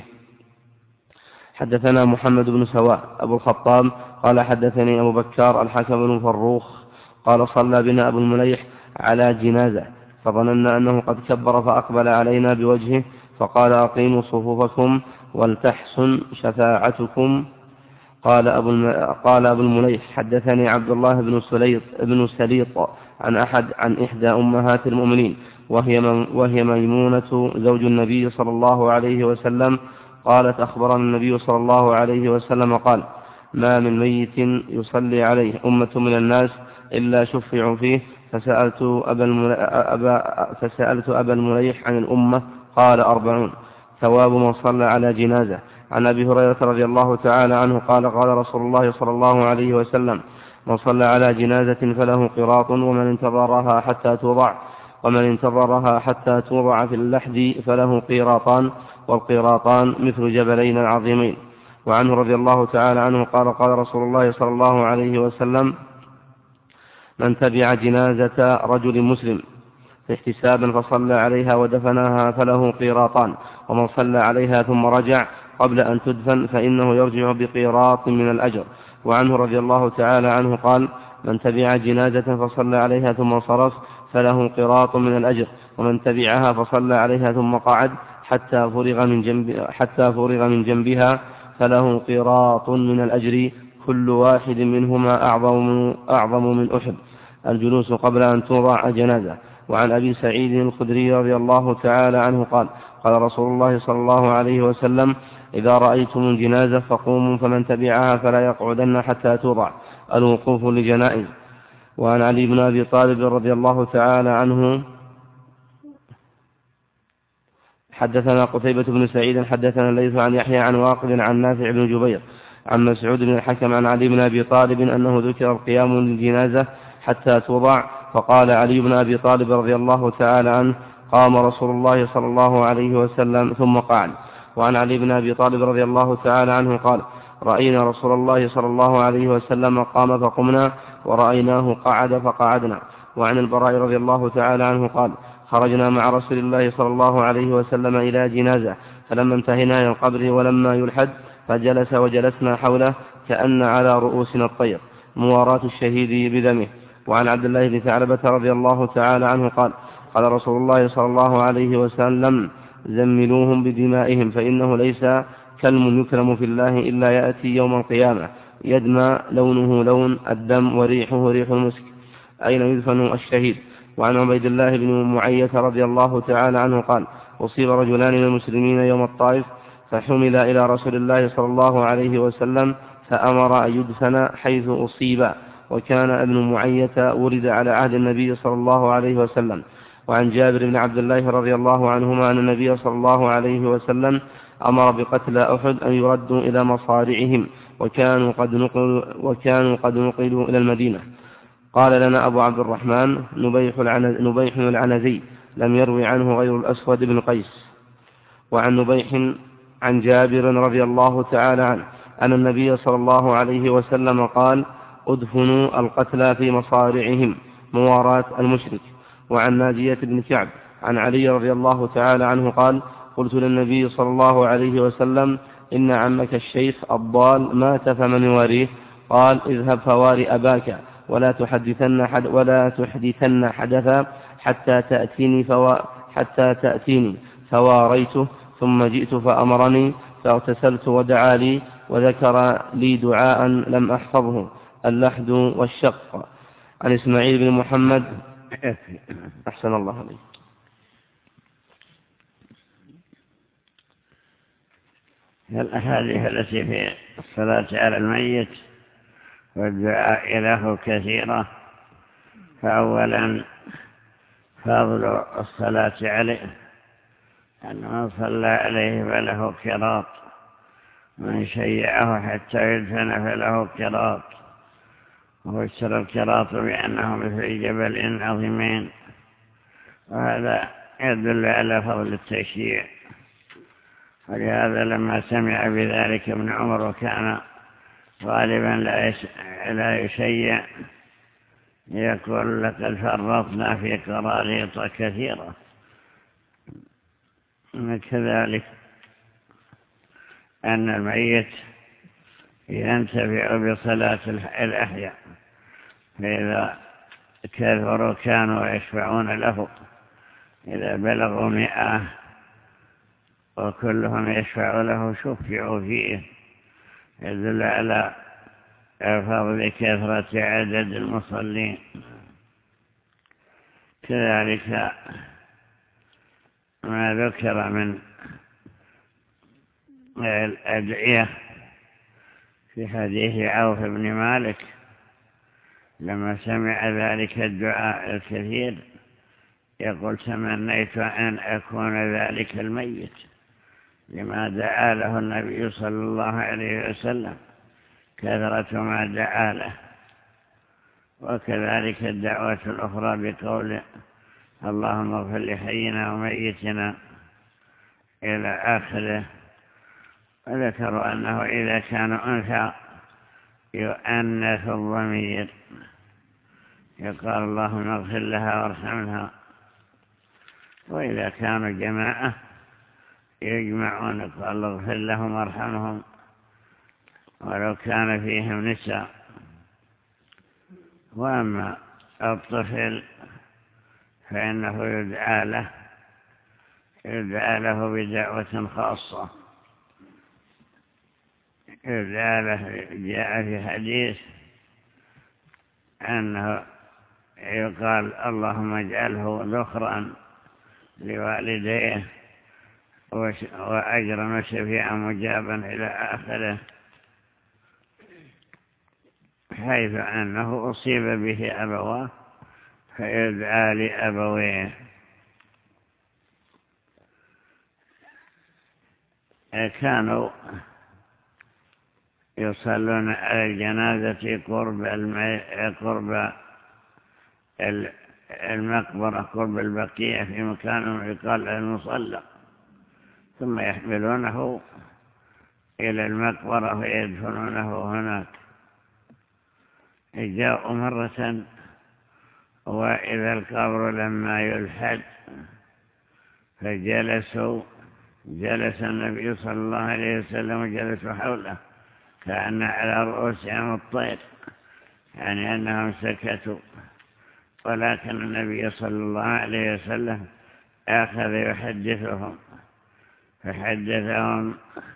حدثنا محمد بن سواء أبو الخطاب قال حدثني أبو بكار الحكم بن فروخ قال: صلى بنا أبو المليح على جنازة فظننا أنه قد كبر فأقبل علينا بوجهه فقال: أقيموا صفوفكم ولتحسن شفاعتكم. قال أبو قال أبو المليح: حدثني عبد الله بن سليط بن سليط عن أحد عن إحدى أمهات المؤمنين وهي وهي ميمونة زوج النبي صلى الله عليه وسلم قالت: أخبرنا النبي صلى الله عليه وسلم قال: ما من ميت يصلي عليه أمة من الناس إلا شفعوا فيه. فسألت أبا المليح, فسألت أبا المليح عن الأمة قال: أربعون. ثواب من صلى على جنازة. عن أبي هريرة رضي الله تعالى عنه قال: قال رسول الله صلى الله عليه وسلم: من صلى على جنازة فله قراط ومن انتظرها حتى توضع ومن انتظرها حتى توضع في اللحد فله قيراطان والقيراطان مثل جبلين العظيمين. وعنه رضي الله تعالى عنه قال: قال رسول الله صلى الله عليه وسلم: من تبع جنازة رجل مسلم احتسابا فصلى عليها ودفنها فله قيراطان ومن صلى عليها ثم رجع قبل أن تدفن فإنه يرجع بقيراط من الأجر. وعنه رضي الله تعالى عنه قال: من تبع جنازة فصلى عليها ثم صرف فله قيراط من الأجر ومن تبعها فصلى عليها ثم قعد حتى فرغ من جنب حتى فرغ من جنبها فله قيراط من الأجر كل واحد منهما أعظم أعظم من أحد. الجلوس قبل أن توضع جنازة. وعن أبي سعيد الخدري رضي الله تعالى عنه قال: قال رسول الله صلى الله عليه وسلم: إذا رأيتم الجنازة فقوموا فمن تبعها فلا يقعدن حتى توضع. الوقوف لجنائز. وعن علي بن أبي طالب رضي الله تعالى عنه حدثنا قتيبة بن سعيد حدثنا الليث عن يحيى عن واقد عن نافع بن جبير عن مسعود بن الحكم عن علي بن أبي طالب أنه ذكر القيام للجنازة حتى توضع فقال علي بن أبي طالب رضي الله تعالى عنه: قام رسول الله صلى الله عليه وسلم ثم قعد. وعن علي بن أبي طالب رضي الله تعالى عنه قال: رأينا رسول الله صلى الله عليه وسلم قام فقمنا ورأيناه قعد فقعدنا. وعن البراء رضي الله تعالى عنه قال: خرجنا مع رسول الله صلى الله عليه وسلم إلى جنازة فلما انتهينا إلى القبر ولما يلحد فجلس وجلسنا حوله كأن على رؤوسنا الطير مواراة الشهيد بدمه. وعن عبد الله بن ثعلبة رضي الله تعالى عنه قال: قال رسول الله صلى الله عليه وسلم: زملوهم بدمائهم فإنه ليس كلم يكرم في الله إلا يأتي يوم القيامة يدمى لونه لون الدم وريحه ريح المسك. أين يدفن الشهيد؟ وعن عبيد الله بن معية رضي الله تعالى عنه قال: أصيب رجلان من المسلمين يوم الطائف فحمل إلى رسول الله صلى الله عليه وسلم فأمر أن يدفن حيث أصيبا. وكان ابن معية ولد على عهد النبي صلى الله عليه وسلم. وعن جابر بن عبد الله رضي الله عنهما أن النبي صلى الله عليه وسلم أمر بقتل أحد أن يردوا إلى مصارعهم وكانوا قد نقلوا, وكانوا قد نقلوا إلى المدينة. قال لنا أبو عبد الرحمن نبيح, نبيح العنزي لم يروي عنه غير الأسود بن قيس. وعن نبيح عن جابر رضي الله تعالى عنه أن النبي صلى الله عليه وسلم قال: ادفنوا القتلى في مصارعهم مواراة المشرك. وعن ناجية بن كعب عن علي رضي الله تعالى عنه قال: قلت للنبي صلى الله عليه وسلم إن عمك الشيخ الضال مات فمن يواريه؟ قال اذهب فواري أباك ولا تحدثن حد ولا تحدثن حدثا حتى تأتيني فوا حتى تأتيني فواريته ثم جئت فأمرني فاغتسلت ودعا لي وذكر لي دعاء لم أحفظه اللحد والشق. عن إسماعيل بن محمد. أحسن الله عليه. الأحاديث التي في الصلاة على الميت والدعاء له كثيرة. فأولا فضل الصلاة عليه أن من صلى عليه فله كراط، من شيعه حتى يدفن فله كراط، وفسر الكراط بأنه مثل جبل عظيمين، وهذا يدل على فضل التشييع. ولهذا لما سمع بذلك ابن عمر وكان غالبا لا يشيع يقول لقد فرطنا في قراريط كثيرة. كذلك أن الميت ينتفع بصلاة الأحياء، فإذا كثروا كانوا يشفعون له، إذا بلغوا مئة وكلهم يشفع له شفعوا فيه، يدل على فضل كثرة عدد المصلين. كذلك ما ذكر من الأدعية في حديث عوف بن مالك لما سمع ذلك الدعاء الكثير يقول تمنيت أن أكون ذلك الميت لما دعا له النبي صلى الله عليه وسلم، كثرة ما دعا له. وكذلك الدعوة الأخرى بقول اللهم اغفر لحينا وميتنا إلى آخره. وذكروا أنه إذا كان أنثى يؤنث الضمير، يقال اللهم اغفر لها وارحمها. وإذا كانوا جماعة يجمعون قال اغفر لهم وارحمهم ولو كان فيهم نساء. وأما الطفل فإنه يدعى له يدعى له بدعوة خاصة، يدعى له. جاء في حديث أنه يقال اللهم اجعله ذخرا لوالديه وأجرا وشفيعا مجابا إلى آخره، حيث أنه أصيب به أبواه فيدعى لأبويه. كانوا يصلون على الجنازة قرب قرب المقبرة، قرب البقيع، في مكان يقال المصلى، ثم يحملونه إلى المقبرة ويدفنونه هناك. جاءوا مرة وإذا القبر لما يلحد فجلسوا، جلس النبي صلى الله عليه وسلم وجلسوا حوله كأن على رؤوسهم الطير، يعني أنهم سكتوا. ولكن النبي صلى الله عليه وسلم أخذ يحدثهم، فحدثهم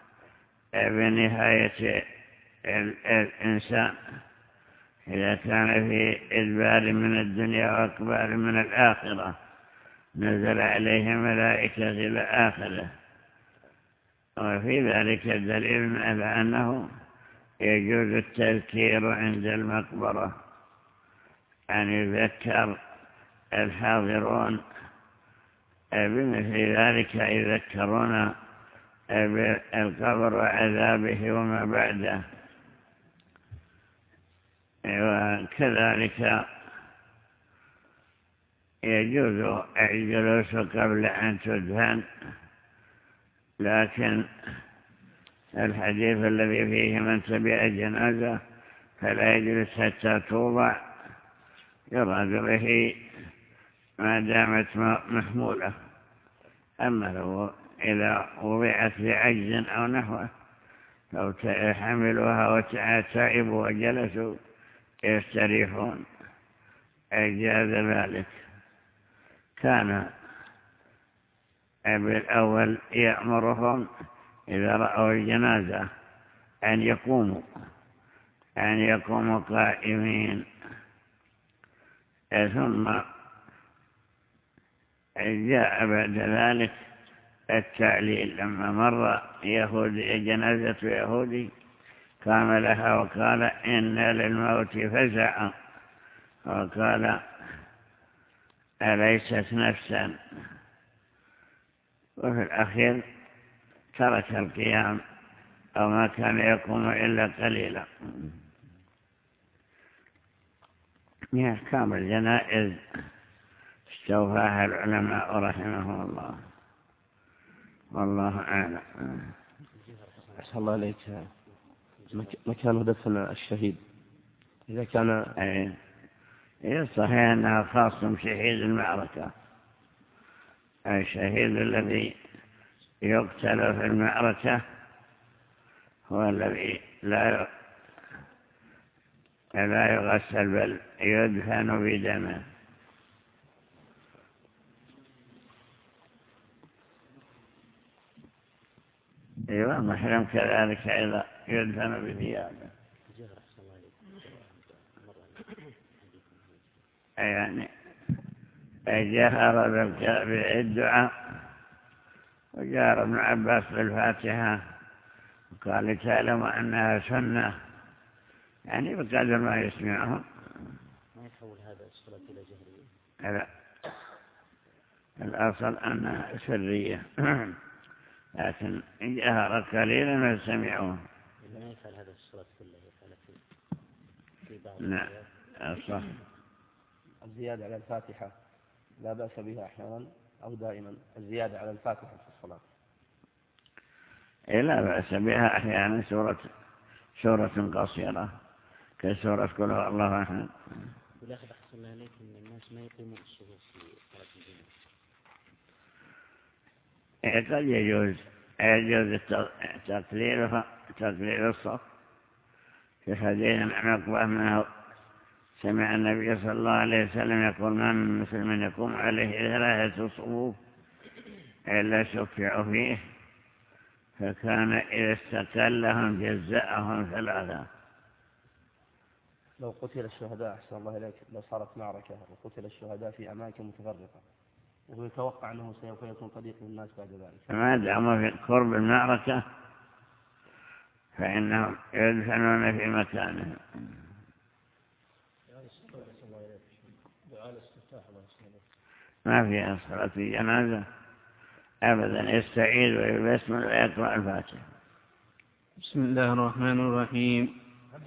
بنهاية الإنسان إذا كان في إدبار من الدنيا وأكبار من الآخرة نزل عليه ملائكة إلى آخره. وفي ذلك دليل على أنه يجوز التذكير عند المقبرة، أن يذكر الحاضرون بمثل ذلك، يذكرون بالقبر وعذابه وما بعده. وكذلك يجوز الجلوس قبل أن تدفن، لكن الحديث الذي فيه من تبع جنازة فلا يجلس حتى توضع يراد به ما دامت محمولة. أما لو إذا وضعت بعجز أو نحوه أو حملوها وتعبوا وجلسوا يستريحون أجاز ذلك. كان بالأول يأمرهم إذا رأوا الجنازة أن يقوموا أن يقوموا قائمين، ثم جاء بعد ذلك التعليل. لما مر يهودي جنازة يهودي قام لها وقال إن للموت فزعا، وقال أليست نفسا، وفي الأخير ترك القيام أو ما كان يقوم إلا قليلا. من أحكام الجنائز استوفاها العلماء رحمهم الله، والله أعلم. أسأل الله عليك، مكان دفن الشهيد إذا كان أي إيه صحيح أنها خاصة بشهيد المعركة. الشهيد الذي يقتل في المعركة هو الذي لا لا يغسل بل يدفن بدمه. أيوة محرم كذلك أيضا يدفن بثيابه. يعني جهر بالدعاء، وجار ابن عباس بالفاتحة وقال تعلم أنها سنة، يعني بقدر ما يسمعهم. ما يتحول هذا الصلاة إلى جهرية؟ لا، الأصل أنها سرية، لكن جهر قليلا ما سمعوه. ما يفعل هذا الصلاة كلها، يفعل في بعض. نعم صح. الزيادة على الفاتحة لا بأس بها أحيانا أو دائما، الزيادة على الفاتحة في الصلاة إيه لا بأس بها أحيانا، سورة سورة قصيرة كسورة قل هو الله أحد. ولكن أحسن الله عليكم من الناس ما يقيمون الصفوف في صلاة الجمعة. قد يجوز يجوز تقليل تقليل الصف. في حديث عن عقبة منه سمع النبي صلى الله عليه وسلم يقول ما من مسلم يقوم عليه ثلاثة صفوف إلا شفعوا فيه، فكان إذا استقلهم جزأهم ثلاثة. لو قتل الشهداء أحسن الله إليك، لو صارت معركة وقتل الشهداء في أماكن متفرقة ويتوقع أنه سوف يكون طريق للناس بعد ذلك، ما دام في قرب المعركة فإنهم يدفنون في مكانهم. ما فيها صلاة الجنازة أبدا، يستعيد ويبسمل ويقرأ الفاتحة. بسم الله الرحمن الرحيم.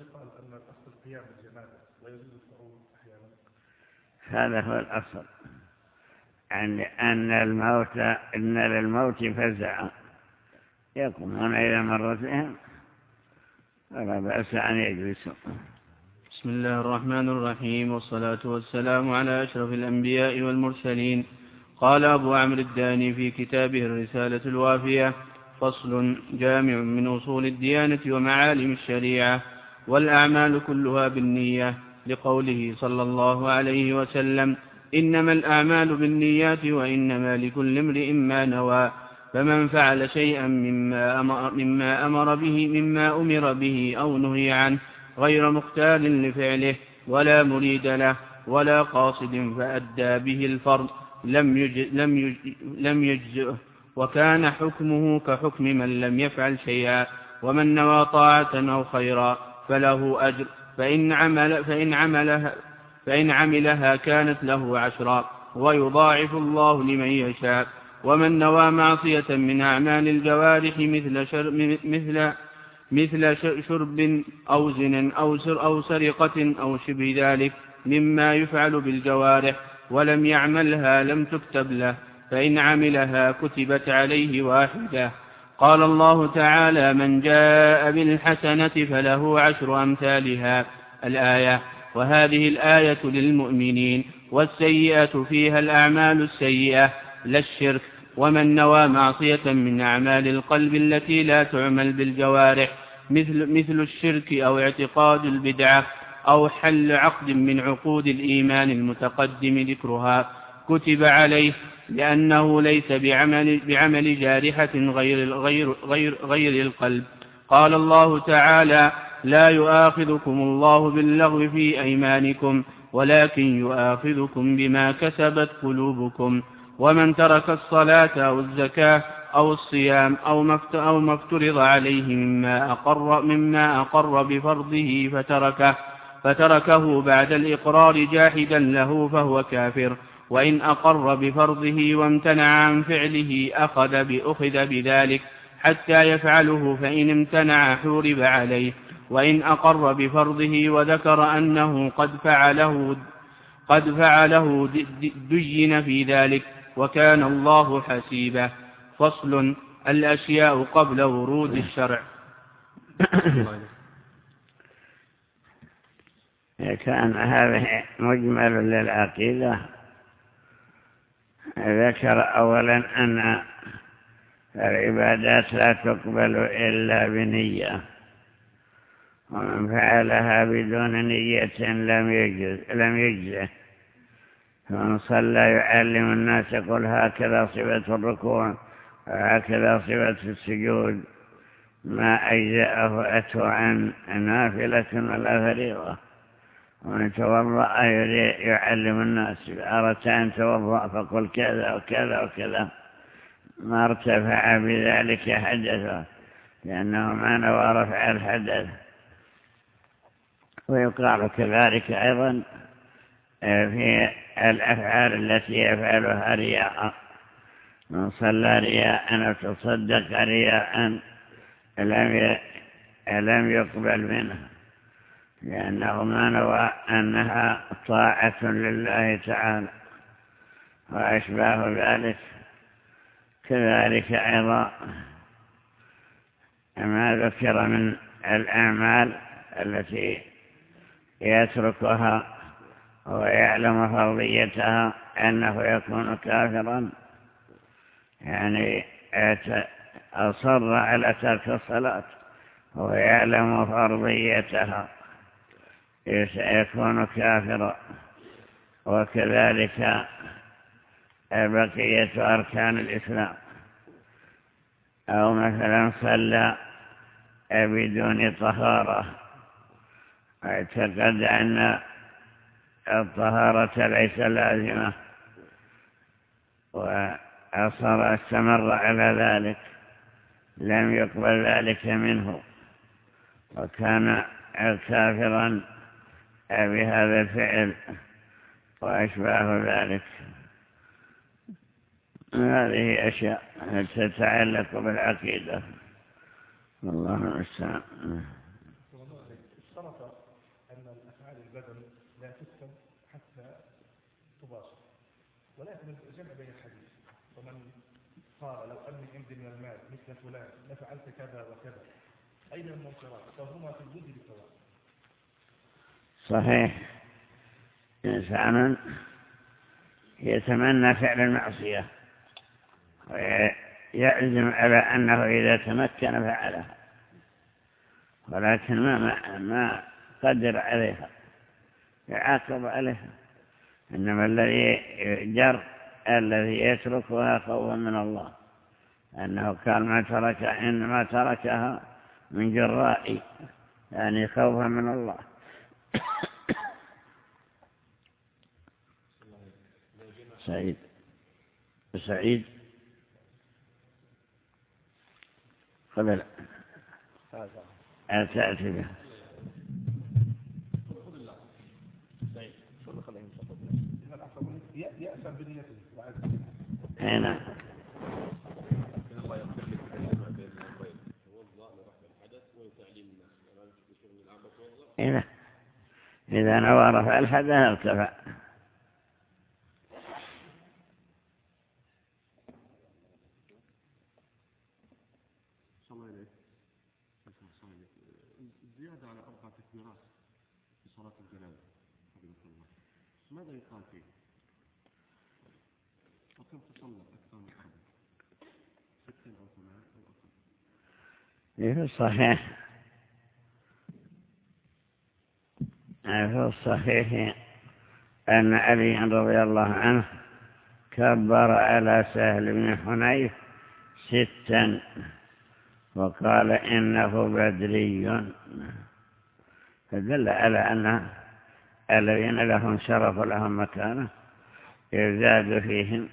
هذا هو الأصل، أن أن الموت إن للموت فزعا يقومون إلى مرتهم ولا بأس أن يجلسوا. بسم الله الرحمن الرحيم، والصلاة والسلام على أشرف الأنبياء والمرسلين. قال أبو عمرو الداني في كتابه الرسالة الوافية: فصل جامع من أصول الديانة ومعالم الشريعة: والأعمال كلها بالنية، لقوله صلى الله عليه وسلم: إنما الأعمال بالنيات وإنما لكل امرئ ما نوى، فمن فعل شيئا مما أمر, مما أمر به مما أمر به أو نهي عنه غير مختار لفعله ولا مريد له ولا قاصد فأدى به الفرض لم يجزئه لم يجزئ لم يجزئه وكان حكمه كحكم من لم يفعل شيئا. ومن نوى طاعة أو خيرا فله أجر، فإن عمل فإن عملها فإن عملها كانت له عشرا، ويضاعف الله لمن يشاء. ومن نوى معصية من أعمال الجوارح مثل شر مثل مثل شرب أو زنا أو سر أو سرقة أو شبه ذلك مما يفعل بالجوارح ولم يعملها لم تكتب له، فإن عملها كتبت عليه واحدة. قال الله تعالى: من جاء بالحسنة فله عشر أمثالها، الآية. وهذه الآية للمؤمنين، والسيئة فيها الأعمال السيئة لا الشرك، ومن نوى معصية من أعمال القلب التي لا تعمل بالجوارح مثل, مثل الشرك أو اعتقاد البدعة أو حل عقد من عقود الإيمان المتقدم ذكرها كتب عليه لأنه ليس بعمل, بعمل جارحة غير, غير, غير, غير القلب. قال الله تعالى: لا يؤاخذكم الله باللغو في أيمانكم ولكن يؤاخذكم بما كسبت قلوبكم. ومن ترك الصلاة أو الزكاة أو الصيام أو ما افترض عليه مما أقر, مما أقر بفرضه فتركه, فتركه بعد الإقرار جاحدا له فهو كافر. وإن أقر بفرضه وامتنع عن فعله أخذ بأخذ بذلك حتى يفعله، فإن امتنع حورب عليه. وإن أقر بفرضه وذكر أنه قد فعله, قد فعله دين في ذلك وكان الله حسيبه. فصل: الأشياء قبل ورود الشرع. كان هذا مجمل للعقيدة. ذكر أولا أن العبادات لا تقبل إلا بنية، ومن فعلها بدون نية لم يجز لم يجزه. فمن صلى يعلم الناس يقول هكذا صفة الركوع وهكذا صفة السجود ما أجزأه أتوا عن نافلة ولا فريضة. ومن توضأ يعلم الناس أردت أن توضأ فقل كذا وكذا وكذا ما ارتفع بذلك حدثه لأنه ما نوى رفع الحدث. ويقال كذلك أيضا في الأفعال التي يفعلها رياء. من صلى رياء أو تصدق رياء لم يقبل منه لأنه ما نوى أنها طاعة لله تعالى وأشباه ذلك. كذلك أيضا ما ذكر من الأعمال التي يتركها ويعلم فرضيتها أنه يكون كافرا، يعني أصر على ترك الصلاة ويعلم فرضيتها يكون كافرا. وكذلك بقية أركان الإسلام. أو مثلا صلى بدون طهارة اعتقد أن الطهارة ليس لازمة وأصر استمر على ذلك لم يقبل ذلك منه وكان كافرا بهذا الفعل وأشباه ذلك. هذه أشياء تتعلق بالعقيدة والله المستعان. اشترط أن الأفعال البدن لا تكتب حتى تباشر، ولكن الجمع بين الحديث. ومن قال لو أني عندي من المال مثل فلان لفعلت كذا وكذا أين المنكرات فهما في الوجه سواء. صحيح. إنسان يتمنى فعل المعصية ويعزم على أنه إذا تمكن فعلها ولكن ما, ما, ما قدر عليها يعاقب عليها. إنما الذي يجر الذي يتركها خوفا من الله أنه قال ما ترك إنما تركها من جرائي يعني خوفا من الله. سعيد سعيد قبل أتأتي به يأسا بنيته هنا هنا إذا نوى رفع الحدث ارتفع. الزيادة على أربع تكبيرات في صلاة الجنازة ماذا يقال فيه؟ وكم تصلى أكثر من أربع؟ في الصحيح في الصحيح أن علي رضي الله عنه كبر على سهل بن حنيف ستا وقال إنه بدري، فدل على أن الذين لهم شرف ولهم مكانة يزاد فيهم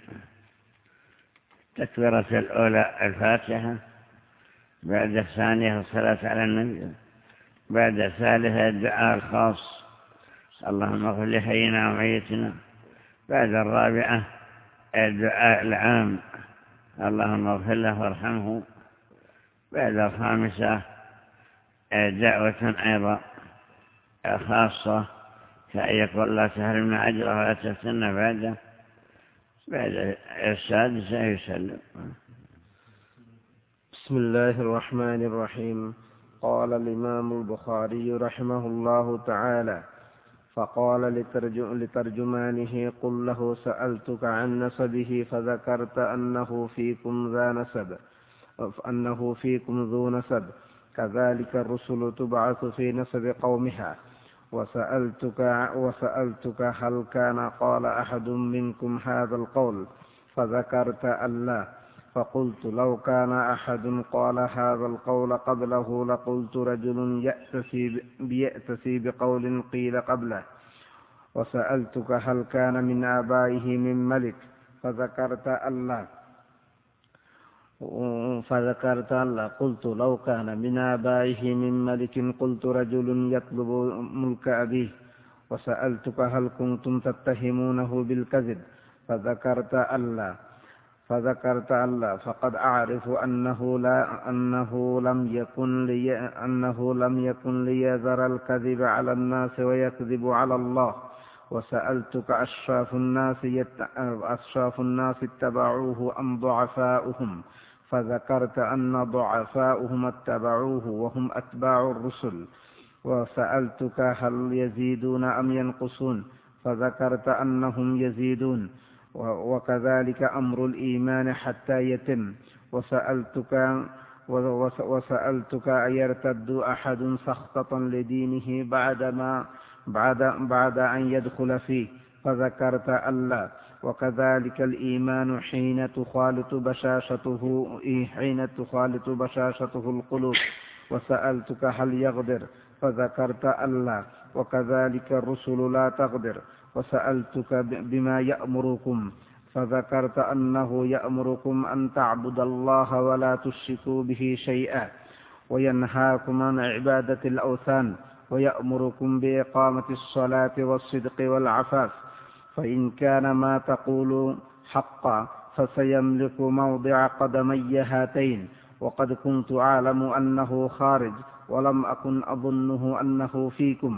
تكبيرة الأولى الفاتحة، بعد الثانية الصلاة على النبي، بعد الثالثة الدعاء الخاص اللهم اغفر لحينا وميتنا، بعد الرابعة الدعاء العام اللهم اغفر له وارحمه، بعد الخامسة دعوة أيضا خاصة كأن يقول لا تهرم أجره ولا تفتن بعده، بعد السادسة يسلم. بسم الله الرحمن الرحيم. قال الإمام البخاري رحمه الله تعالى: فقال لترجمانه: قل له سألتك عن نسبه فذكرت أنه فيكم ذا نسب أنه فيكم ذو نسب، كذلك الرسل تبعث في نسب قومها. وسألتك, وسألتك هل كان قال أحد منكم هذا القول فذكرت ألا، فقلت لو كان أحد قال هذا القول قبله لقلت رجل يأتسي, يأتسي بقول قيل قبله. وسألتك هل كان من آبائه من ملك فذكرت ألا فذكرت ألا قلت لو كان من آبائه من ملك قلت رجل يطلب ملك أبيه. وسألتك هل كنتم تتهمونه بالكذب فذكرت ألا فذكرت ألا فقد أعرف أنه لا أنه لم يكن لي أنه لم يكن ليذر الكذب على الناس ويكذب على الله. وسألتك أشراف الناس يت... أشراف الناس اتبعوه أم ضعفاؤهم فذكرت أن ضعفاؤهم اتبعوه وهم أتباع الرسل. وسألتك هل يزيدون أم ينقصون فذكرت أنهم يزيدون، وكذلك أمر الإيمان حتى يتم. وسألتك وسألتك أيرتد أحد سخطة لدينه بعدما بعد بعد أن يدخل فيه فذكرت ألا، وكذلك الإيمان حين تخالط بشاشته حين تخالط بشاشته القلوب. وسألتك هل يغدر فذكرت ألا، وكذلك الرسل لا تغدر. وسألتك بما يأمركم فذكرت أنه يأمركم أن تعبدوا الله ولا تشركوا به شيئا، وينهاكم عن عبادة الأوثان، ويأمركم بإقامة الصلاة والصدق والعفاف. فإن كان ما تقول حقا فسيملك موضع قدمي هاتين، وقد كنت أعلم أنه خارج ولم أكن أظنه أنه فيكم،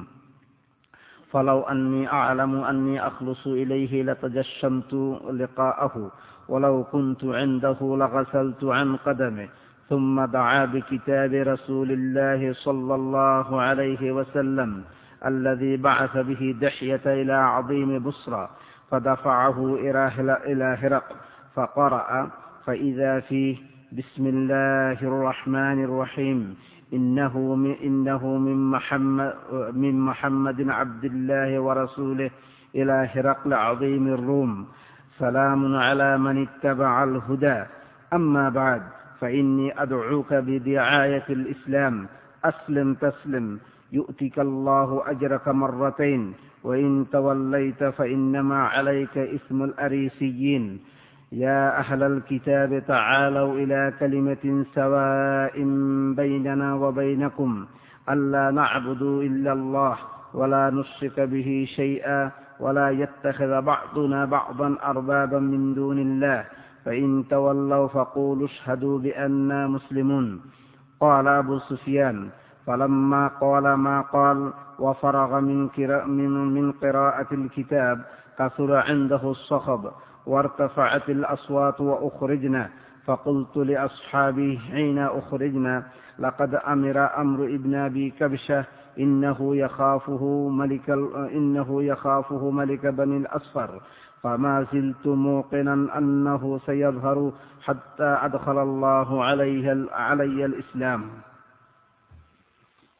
فلو أني أعلم أني أخلص إليه لتجشمت لقاءه، ولو كنت عنده لغسلت عن قدمه. ثم دعا بكتاب رسول الله صلى الله عليه وسلم الذي بعث به دحية إلى عظيم بصرى، فدفعه إلى هرقل فقرأ فإذا فيه: بسم الله الرحمن الرحيم، إنه من, إنه من, محمد من محمد عبد الله ورسوله إلى هرقل عظيم الروم، سلام على من اتبع الهدى. أما بعد، فإني أدعوك بدعاية الإسلام، أسلم تسلم يؤتك الله أجرك مرتين، وإن توليت فإنما عليك اسم الأريسيين. يا أهل الكتاب تعالوا إلى كلمة سواء بيننا وبينكم ألا نعبد إلا الله ولا نشرك به شيئا ولا يتخذ بعضنا بعضا أربابا من دون الله، فإن تولوا فقولوا اشهدوا بأننا مسلمون. قال أبو سفيان: فلما قال ما قال وفرغ من, من, من قراءة الكتاب كثر عنده الصخب وارتفعت الأصوات وأخرجنا. فقلت لأصحابي حين أخرجنا: لقد أمر أمر ابن أبي كبشة إنه يخافه ملك, إنه يخافه ملك بني الأصفر، فما زلت موقنا أنه سيظهر حتى أدخل الله عليه علي الإسلام.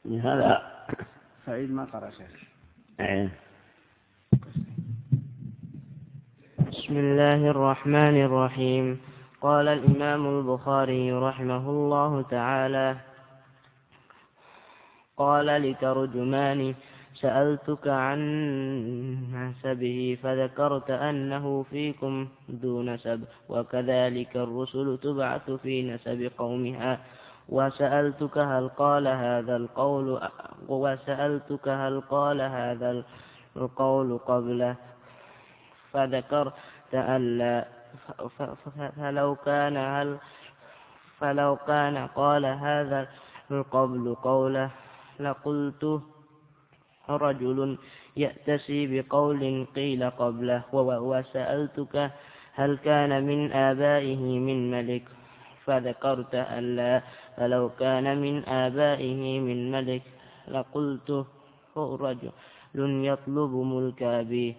هذا سعيد ما قرأ شيخ. أيه. بسم الله الرحمن الرحيم. قال الإمام البخاري رحمه الله تعالى: قال لترجمان: سألتك عن نسبه فذكرت أنه فيكم ذو نسب، وكذلك الرسل تبعث في نسب قومها. وسألتك هل قال هذا القول وسألتك هل قال هذا القول قبله فذكرت أن لا، فلو كان هل فلو كان قال هذا القبل قوله لقلت رجل يأتسي بقول قيل قبله. وسألتك هل كان من آبائه من ملك فذكرت أن لا، فلو كان من آبائه من ملك لقلت رجل يطلب ملك أبيه.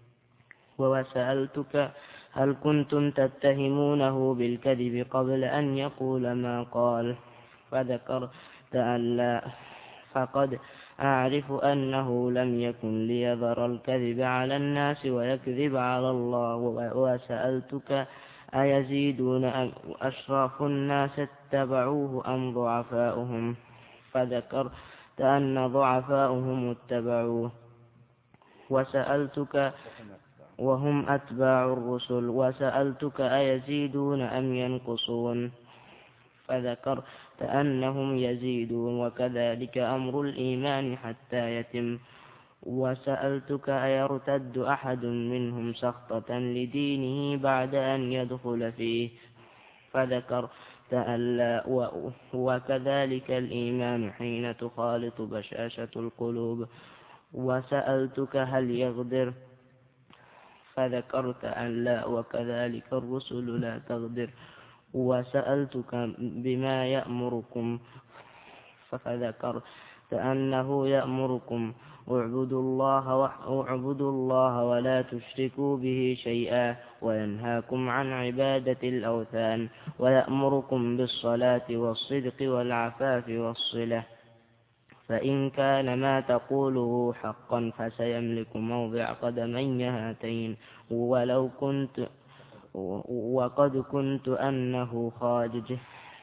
وسألتك هل كنتم تتهمونه بالكذب قبل أن يقول ما قال فذكرت أن لا، فقد أعرف أنه لم يكن ليذر الكذب على الناس ويكذب على الله. وسألتك أيزيدون أشراف الناس اتبعوه أم ضعفاؤهم فذكرت أن ضعفاؤهم اتبعوه. وسألتك وهم أتباع الرسل. وسألتك أيزيدون أم ينقصون فذكرت أنهم يزيدون، وكذلك أمر الإيمان حتى يتم. وسألتك أيرتد أحد منهم سخطة لدينه بعد أن يدخل فيه فذكرت أن لا، وكذلك الإيمان حين تخالط بشاشة القلوب. وسألتك هل يغدر فذكرت أن لا، وكذلك الرسل لا تغدر. وسألتك بما يأمركم فذكرت أنه يأمركم اعبدوا الله واعبدوا الله ولا تشركوا به شيئا، وينهاكم عن عبادة الأوثان، ويأمركم بالصلاة والصدق والعفاف والصلة. فإن كان ما تقوله حقا فسيملك موضع قدمي هاتين، ولو كنت وقد كنت أنه خارج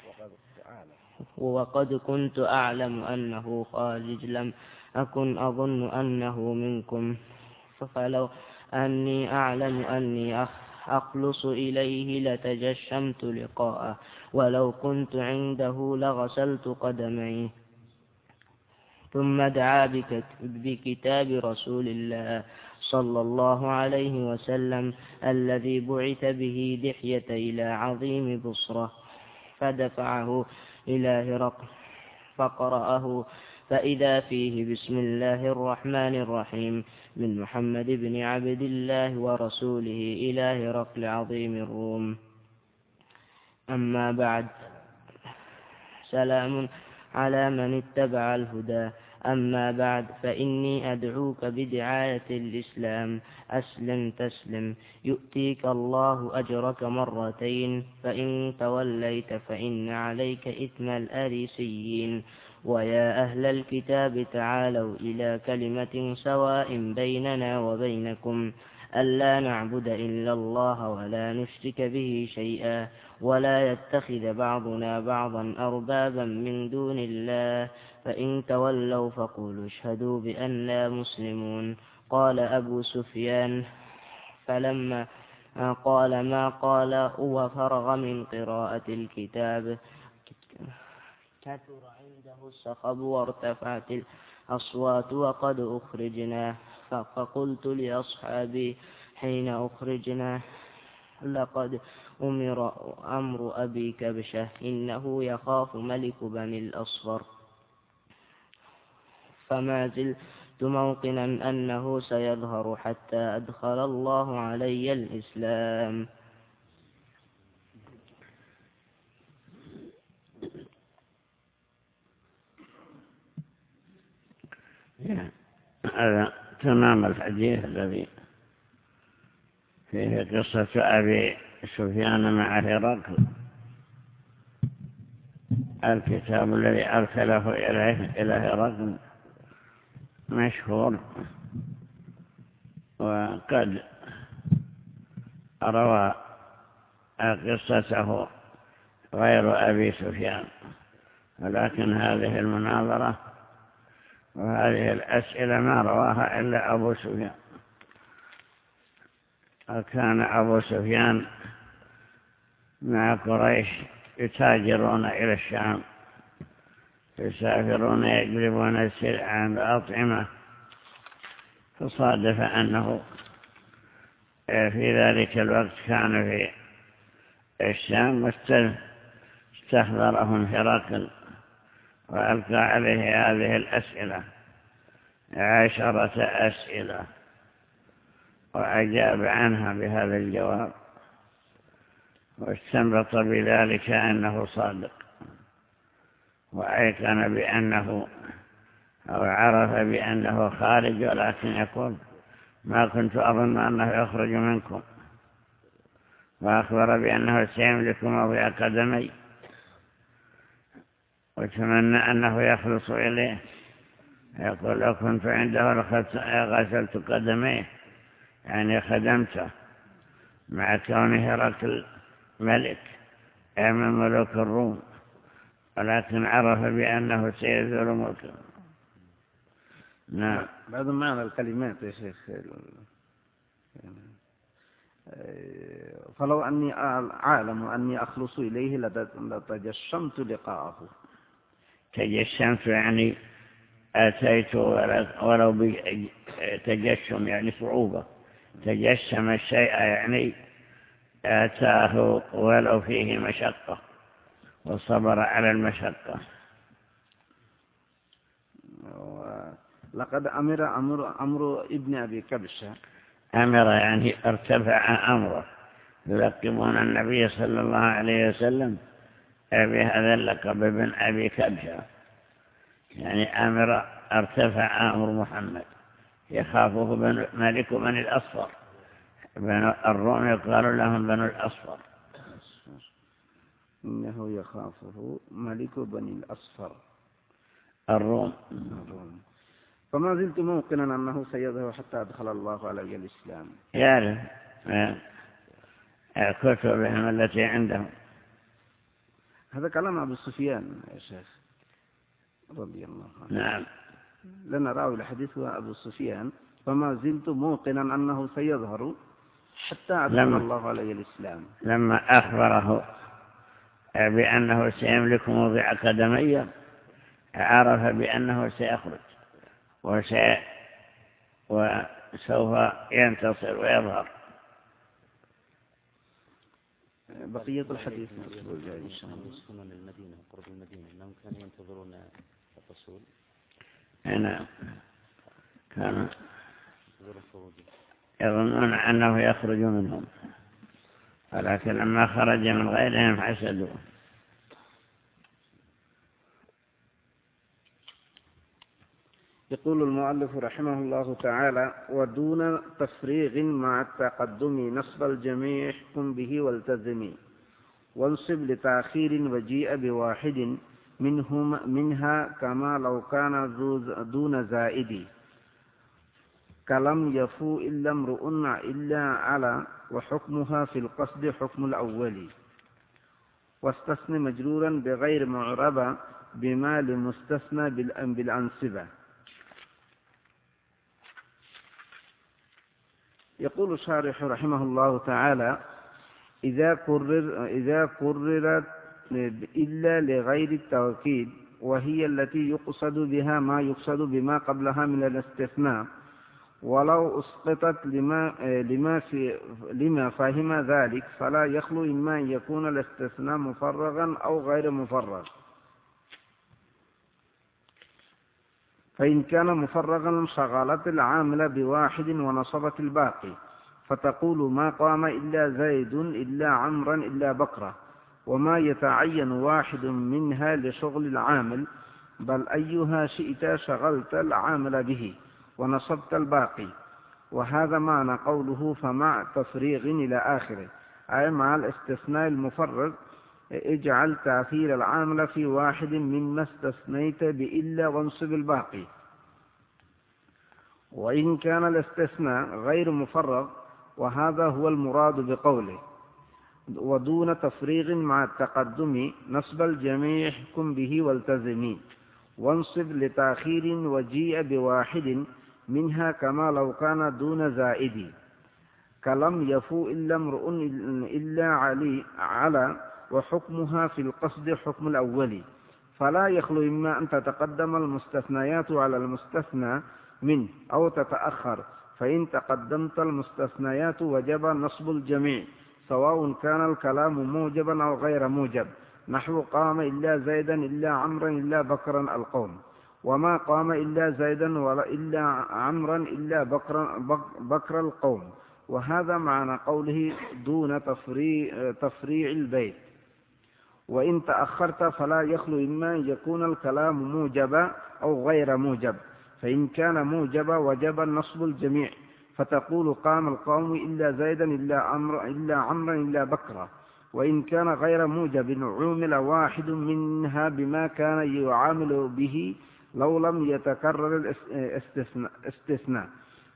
وقد كنت أعلم أنه خارج لم أكن أظن أنه منكم، فلو أني أعلم أني أخلص إليه لتجشمت لقاءه، ولو كنت عنده لغسلت قدميه. ثم دعا بكتاب رسول الله صلى الله عليه وسلم الذي بعث به دحية إلى عظيم بصرة، فدفعه إلى هرقل فقرأه، فإذا فيه بسم الله الرحمن الرحيم من محمد بن عبد الله ورسوله إلى هرقل عظيم الروم. أما بعد، سلام على من اتبع الهدى. أما بعد، فإني أدعوك بدعاية الإسلام: أسلم تسلم يؤتيك الله أجرك مرتين، فإن توليت فإن عليك إثم الأريسيين. ويا أهل الكتاب تعالوا إلى كلمة سواء بيننا وبينكم ألا نعبد إلا الله ولا نشرك به شيئا، ولا يتخذ بعضنا بعضا أربابا من دون الله، فإن تولوا فقولوا اشهدوا بأننا مسلمون. قال أبو سفيان فلما قال ما قال وفرغ من قراءة الكتاب كثر عنده الصخب وارتفعت الأصوات وقد أخرجنا، فقلت لأصحابي حين أخرجنا: لقد أمر أمر أبي كبشة إنه يخاف ملك بني الأصفر، فما زلت موقنا أنه سيظهر حتى أدخل الله علي الإسلام. هذا تمام الحديث الذي فيه قصة أبي سفيان مع هرقل. الكتاب الذي أرسله إليه إلى هرقل مشهور، وقد روى قصته غير أبي سفيان، ولكن هذه المناظرة وهذه الأسئلة ما رواها إلا أبو سفيان. وكان أبو سفيان مع قريش يتاجرون إلى الشام، يسافرون يجلبون السلع والأطعمة، فصادف أنه في ذلك الوقت كان في الشام، واستحضرهم هرقل وألقى عليه هذه الأسئلة عشرة أسئلة، وأجاب عنها بهذا الجواب، واستنبط بذلك أنه صادق، وأيقن بأنه أو عرف بأنه خارج، ولكن يقول ما كنت أظن أنه يخرج منكم، وأخبر بأنه سيملك موضع قدمي، وتمنى أنه يخلص إليه. يقول لو كنت عنده غسلت قدميه، يعني خدمته، مع كونه هرقل ملك من ملوك الروم، ولكن عرف بأنه سيزول ملكه. نعم. بعد معنى الكلمات يا شيخ، فلو أني عالم أني أخلص إليه لتجشمت لقاءه. تجشمت يعني أتيت ولو بتجشم يعني صعوبة، تجشم الشيء يعني أتاه ولو فيه مشقة، وصبر على المشقة. لقد أمر أمر أمر ابن أبي كبشة. أمر يعني ارتفع أمره، يلقبون النبي صلى الله عليه وسلم بهذا اللقب ابن أبي كبشة، يعني أمر ارتفع أمر محمد، يخافه ملك بني الأصفر، بنو الروم يقال لهم بنو الأصفر. إنه يخافه ملك بني الأصفر الروم. فما زلت موقنا أنه سيذهب حتى أدخل الله علي الإسلام. يعرف كتبهم التي عندهم. هذا كلام أبو سفيان يا شيخ رضي الله عنه. نعم. لنا راوي الحديث هو أبو سفيان. فما زلت موقنا أنه سيظهر حتى أدخل الله علي الإسلام. لما أخبره بأنه سيملك موضع قدمي، عرف بأنه سيخرج وسي وسوف ينتصر ويظهر. بقية الحديث الأسبوع الجاي إن شاء الله. يسكنون المدينة قرب المدينة، أنهم كانوا ينتظرون الرسول. نعم، كانوا يظنون أنه يخرج منهم، ولكن لما خرج من غيرهم حسدوا. يقول المؤلف رحمه الله تعالى: ودون تفريغ مع التقدم نصب الجميع احكم به والتزمي، وانصب لتأخير وجيء بواحد منهم منها كما لو كان دون زائد، كلم يفو إلا امرؤ إلا على، وحكمها في القصد حكم الأول، واستثنى مجرورا بغير معربة بما لمستثنى بالأنسبة. يقول الشارح رحمه الله تعالى: إذا كرر إذا كررت إلا لغير التوكيد، وهي التي يقصد بها ما يقصد بما قبلها من الاستثناء، ولو أسقطت لما لما في لما فهم ذلك، فلا يخلو إما أن يكون الاستثناء مفرغا أو غير مفرغ. فإن كان مفرغا شغلت العامل بواحد ونصبت الباقي، فتقول ما قام إلا زيد إلا عمرا إلا بكرة، وما يتعين واحد منها لشغل العامل، بل أيها شئت شغلت العامل به ونصبت الباقي. وهذا معنى قوله فمع تفريغ إلى آخره، أي مع الاستثناء المفرغ اجعل تأخير العامل في واحد مما استثنيت بإلا وانصب الباقي. وإن كان الاستثناء غير مفرغ، وهذا هو المراد بقوله ودون تفريغ مع التقدم، نصب الجميع احكم به والتزمي، وانصب لتأخير وجيء بواحد منها كما لو كان دون زائد، كلم يفو إلا امرؤ إلا علي على، وحكمها في القصد حكم الأول. فلا يخلو إما أن تتقدم المستثنيات على المستثنى منه أو تتأخر، فإن تقدمت المستثنيات وجب نصب الجميع سواء كان الكلام موجبا أو غير موجب، نحو قام إلا زيدا إلا عمرا إلا بكرا القوم، وما قام إلا زيدا ولا إلا عمرا إلا بكرا بكر القوم. وهذا معنى قوله دون تفريع, تفريع البيت. وإن تأخرت فلا يخلو إما أن يكون الكلام موجبا أو غير موجب، فإن كان موجبا وجب نصب الجميع، فتقول قام القوم إلا زيدا إلا عمرا إلا عمرا إلا بكرا. وإن كان غير موجب عومل واحد منها بما كان يعامل به لو لم يتكرر الاستثناء،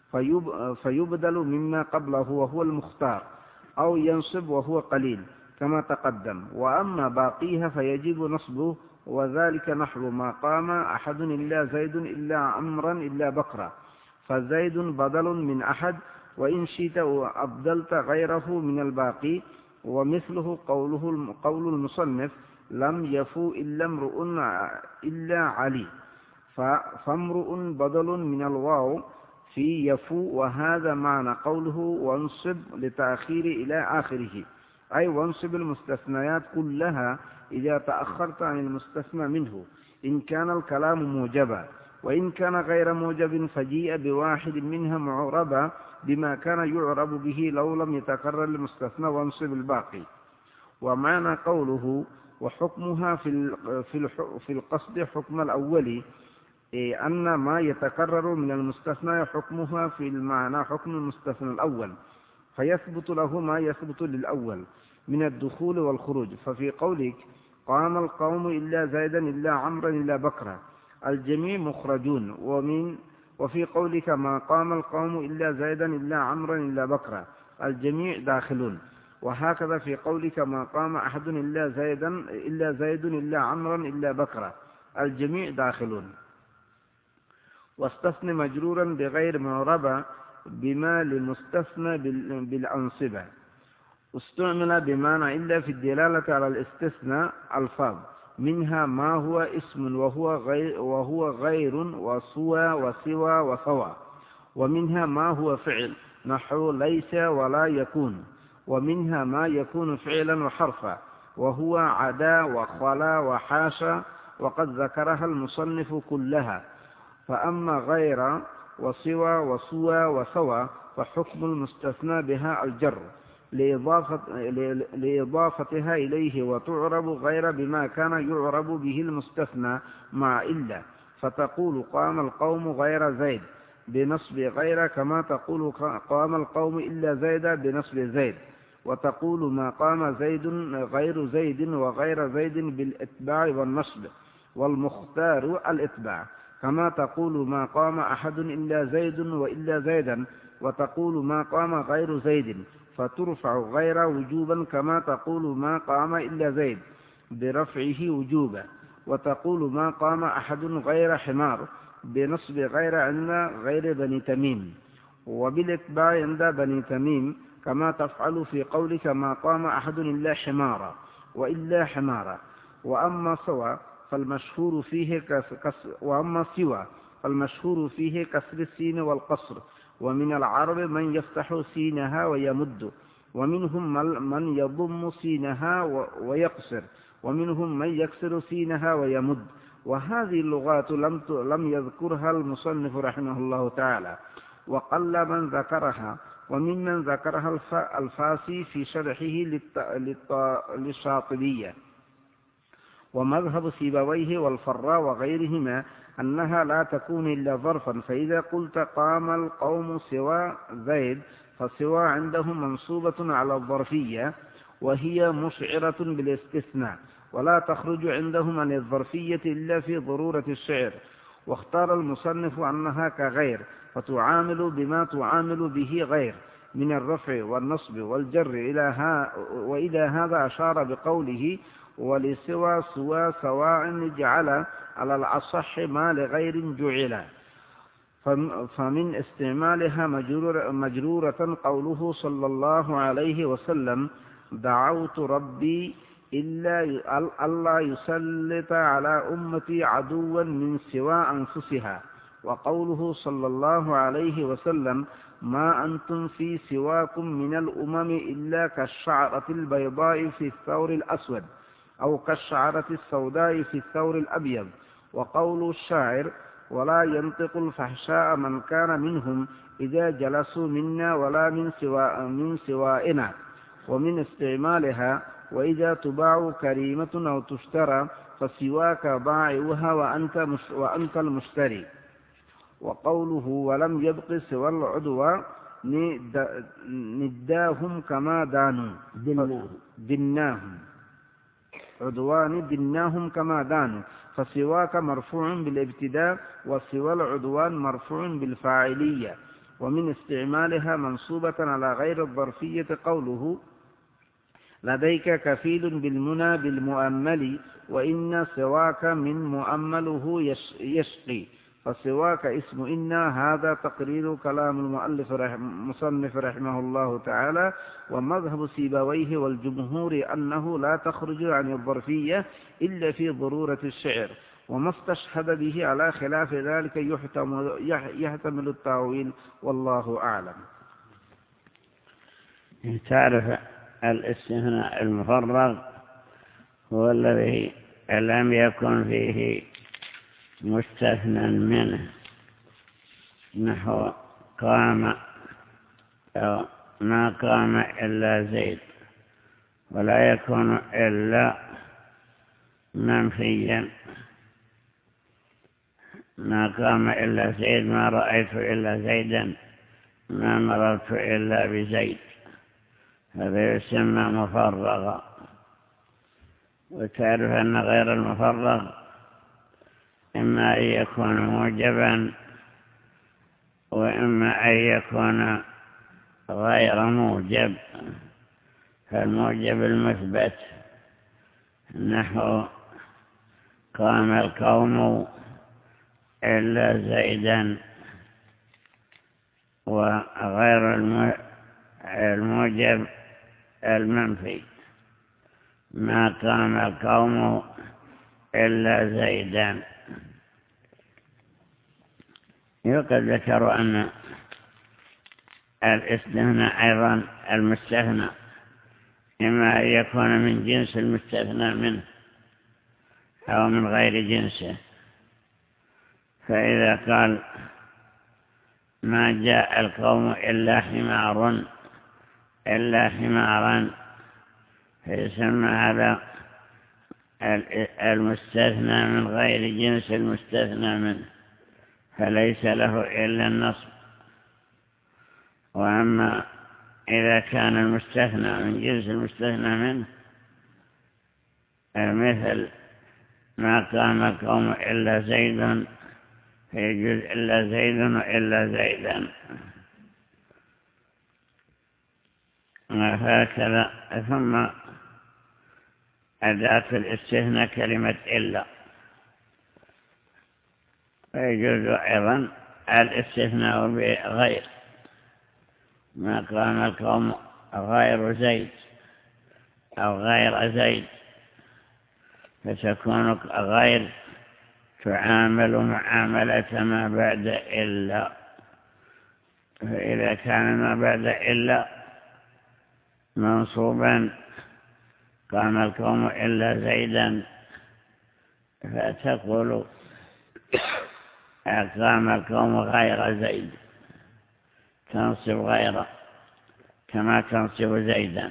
فيبدل مما قبله وهو المختار، أو ينصب وهو قليل كما تقدم. وأما باقيها فيجب نصبه، وذلك نحو ما قام أحد إلا زيد إلا عمرا إلا بكرا، فزيد بدل من أحد، وإن شئت أبدلت غيره من الباقي. ومثله قوله قول المصنف لم يفو إلا امرؤ إلا علي، فامرؤ بدل من الواو في يفو، وهذا معنى قوله وانصب لتأخير إلى آخره، أي وانصب المستثنيات كلها إذا تأخرت عن المستثنى منه إن كان الكلام موجبا، وإن كان غير موجب فجيء بواحد منها معربا بما كان يعرب به لو لم يتكرر المستثنى وانصب الباقي. ومعنى قوله وحكمها في في القصد حكم الأول، أن ما يتكرر من المستثنى حكمها في المعنى حكم المستثنى الأول، فيثبت له ما يثبت للأول من الدخول والخروج. ففي قولك قام القوم إلا زيدا إلا عمرا إلا بكرا الجميع مخرجون، ومن وفي قولك ما قام القوم إلا زيدا إلا عمرا إلا بكرا الجميع داخلون. وهكذا في قولك ما قام أحد إلا زيدا إلا زيد إلا عمرا إلا بكرا الجميع داخلون. واستثنى مجرورا بغير معربة بما لمستثنى بالأنصبة، استعمل بمعنى إلا في الدلالة على الاستثناء ألفاظ، منها ما هو اسم وهو غير, وهو غير وسوى وسوى وسوى، ومنها ما هو فعل نحو ليس ولا يكون، ومنها ما يكون فعلا وحرفا وهو عدا وخلا وحاشا، وقد ذكرها المصنف كلها. فأما غير وسوى وسوى وسوى فحكم المستثنى بها الجر لإضافة لإضافتها إليه، وتعرب غير بما كان يعرب به المستثنى مع إلا، فتقول قام القوم غير زيد بنصب غير، كما تقول قام القوم إلا زيد بنصب زيد، وتقول ما قام زيد غير زيد وغير زيد بالإتباع والنصب، والمختار الإتباع، كما تقول ما قام أحد إلا زيد وإلا زيدا، وتقول ما قام غير زيد فترفع غير وجوبا، كما تقول ما قام إلا زيد برفعه وجوبا، وتقول ما قام أحد غير حمار بنصب غير عند غير بني تميم، وبالإتباع عند بني تميم، كما تفعل في قولك ما قام أحد إلا حمارا وإلا حمارا. وأما سوى فالمشهور فيه كسر وأما سوى فالمشهور فيه كسر السين والقصر، ومن العرب من يفتح سينها ويمد، ومنهم من يضم سينها ويقصر، ومنهم من يكسر سينها ويمد. وهذه اللغات لم لم يذكرها المصنف رحمه الله تعالى، وقل من ذكرها، وممن ذكرها الفاسي في شرحه للشاطبية. ومذهب سيبويه والفراء وغيرهما أنها لا تكون إلا ظرفا، فإذا قلت قام القوم سوى زيد فسوى عندهم منصوبة على الظرفية، وهي مشعرة بالاستثناء، ولا تخرج عندهم عن الظرفية إلا في ضرورة الشعر. واختار المصنف أنها كغير، فتعامل بما تعامل به غير من الرفع والنصب والجر إلى ها وإلى هذا أشار بقوله ولسوى سوى سواء جعل على الأصح ما لغير جعل. فمن استعمالها مجرورة قوله صلى الله عليه وسلم دعوت ربي إلا ألا يسلط على أمتي عدوا من سوى أنفسها. وقوله صلى الله عليه وسلم ما أنتم في سواكم من الأمم إلا كالشعرة البيضاء في الثور الأسود أو كالشعرة السوداء في الثور الأبيض. وقول الشاعر ولا ينطق الفحشاء من كان منهم إذا جلسوا منا ولا من, سوا من سوائنا. ومن استعمالها وإذا تباع كريمة أو تشترى فسواك باعوها وأنت, مش وأنت المشتري. وقوله ولم يبق سوى العدوى نداهم كما دانوا دناهم عدوان دناهم كما دانوا. فسواك مرفوع بالابتداء وسوى العدوان مرفوع بالفاعلية. ومن استعمالها منصوبة على غير الظرفية قوله لديك كفيل بالمنى بالمؤمل وإن سواك من مؤمله يشقي. فسواك اسم إن، هذا تقرير كلام المؤلف مصنف رحمه الله تعالى. ومذهب سيبويه والجمهور أنه لا تخرج عن الظرفية إلا في ضرورة الشعر، وما استشهد به على خلاف ذلك يحتمل, يحتمل التأويل، والله أعلم. تعرف الاستثناء المفرغ هو الذي لم يكن فيه مستثنى منه، نحو قام أو ما قام إلا زيد، ولا يكون إلا منفيا. ما قام إلا زيد، ما رأيت إلا زيدا، ما مررت إلا بزيد، هذا يسمى مفرغا. وتعرف أن غير المفرغ إما أن يكون موجبا وإما أن يكون غير موجب. فالموجب المثبت نحو قام القوم إلا زيدا، وغير الموجب المنفي ما قام القوم إلا زيدا. وقد ذكروا أن الاستثناء أيضا المستثنى إما أن يكون من جنس المستثنى منه أو من غير جنسه. فإذا قال ما جاء القوم إلا حمار إلا حمارا، فيسمى هذا المستثنى من غير جنس المستثنى منه، فليس له إلا النصب. وأما إذا كان المستثنى من جنس المستثنى منه مثل ما قام القوم إلا زيد، فيجوز إلا زيد وإلا زيدا، وهكذا. ثم أداة الاستثناء كلمة إلا، فيجوز أيضا الاستثناء بغير، ما قام القوم غير زيد أو غير زيد، فتكون غير تعامل معاملة ما بعد إلا. فإذا كان ما بعد إلا منصوبا قام القوم إلا زيدا، فتقول قام القوم غير زيد، تنصب غير كما تنصب زيدا،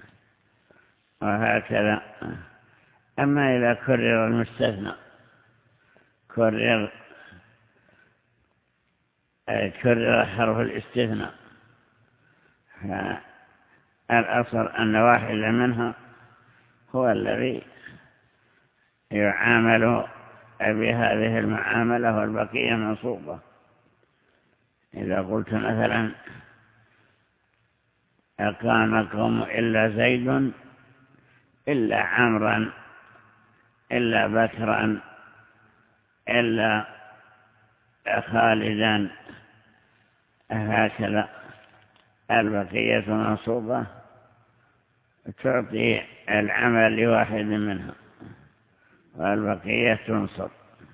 وهكذا. أما إذا كرر المستثنى كرر كرر حرف الاستثناء، الأصل أن واحدا منها هو الذي يعامل بهذه المعاملة والبقية منصوبة. إذا قلت مثلا أقامكم إلا زيد إلا عمرا إلا بكرا إلا خالدا، هكذا البقية منصوبة تعطي العمل لواحد منها والبقية تنصب.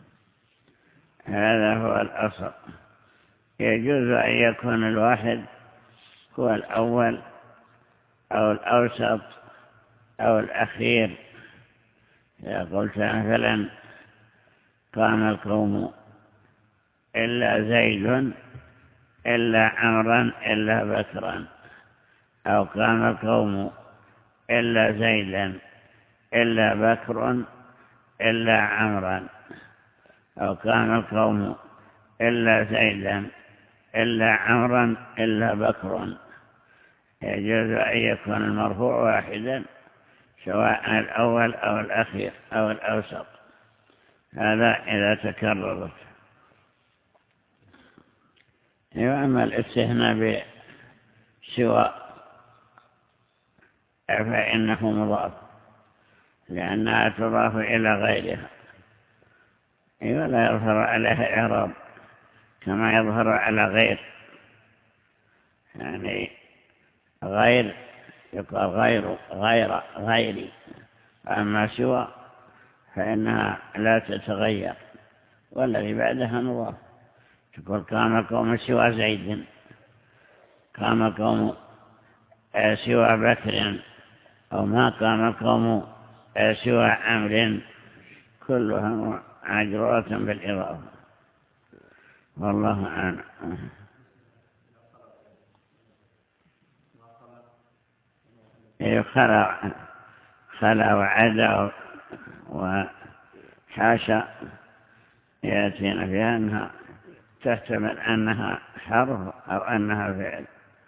هذا هو الأصل. يجوز أن يكون الواحد هو الأول أو الأوسط أو الأخير. إذا قلت مثلا قام القوم إلا زيد إلا عمرا إلا بكرا، أو قام القوم إلا زيدا إلا بكر إلا عمرا، أو قام القوم إلا زيدا إلا عمرا إلا بكر. يجوز أن يكون المرفوع واحدا سواء الأول أو الأخير أو الأوسط، هذا إذا تكررت. وأما الاستثناء بسوى فإنه مضاف لأنها تضاف إلى غيرها ولا يظهر عليها إعراب كما يظهر على غير. يعني غير يقال غير غير غيري، أما سوى فإنها لا تتغير والذي بعدها مضاف. تقول قام قوم سوى زيد، قام قوم سوى بكر، أو ما قام قوم سوى عمر، كلها عجرات بالإضافة. والله أعلم. خلا خلا وعدا وحاشا يأتينا فيها أنها تحتمل أنها حرف أو أنها فعل.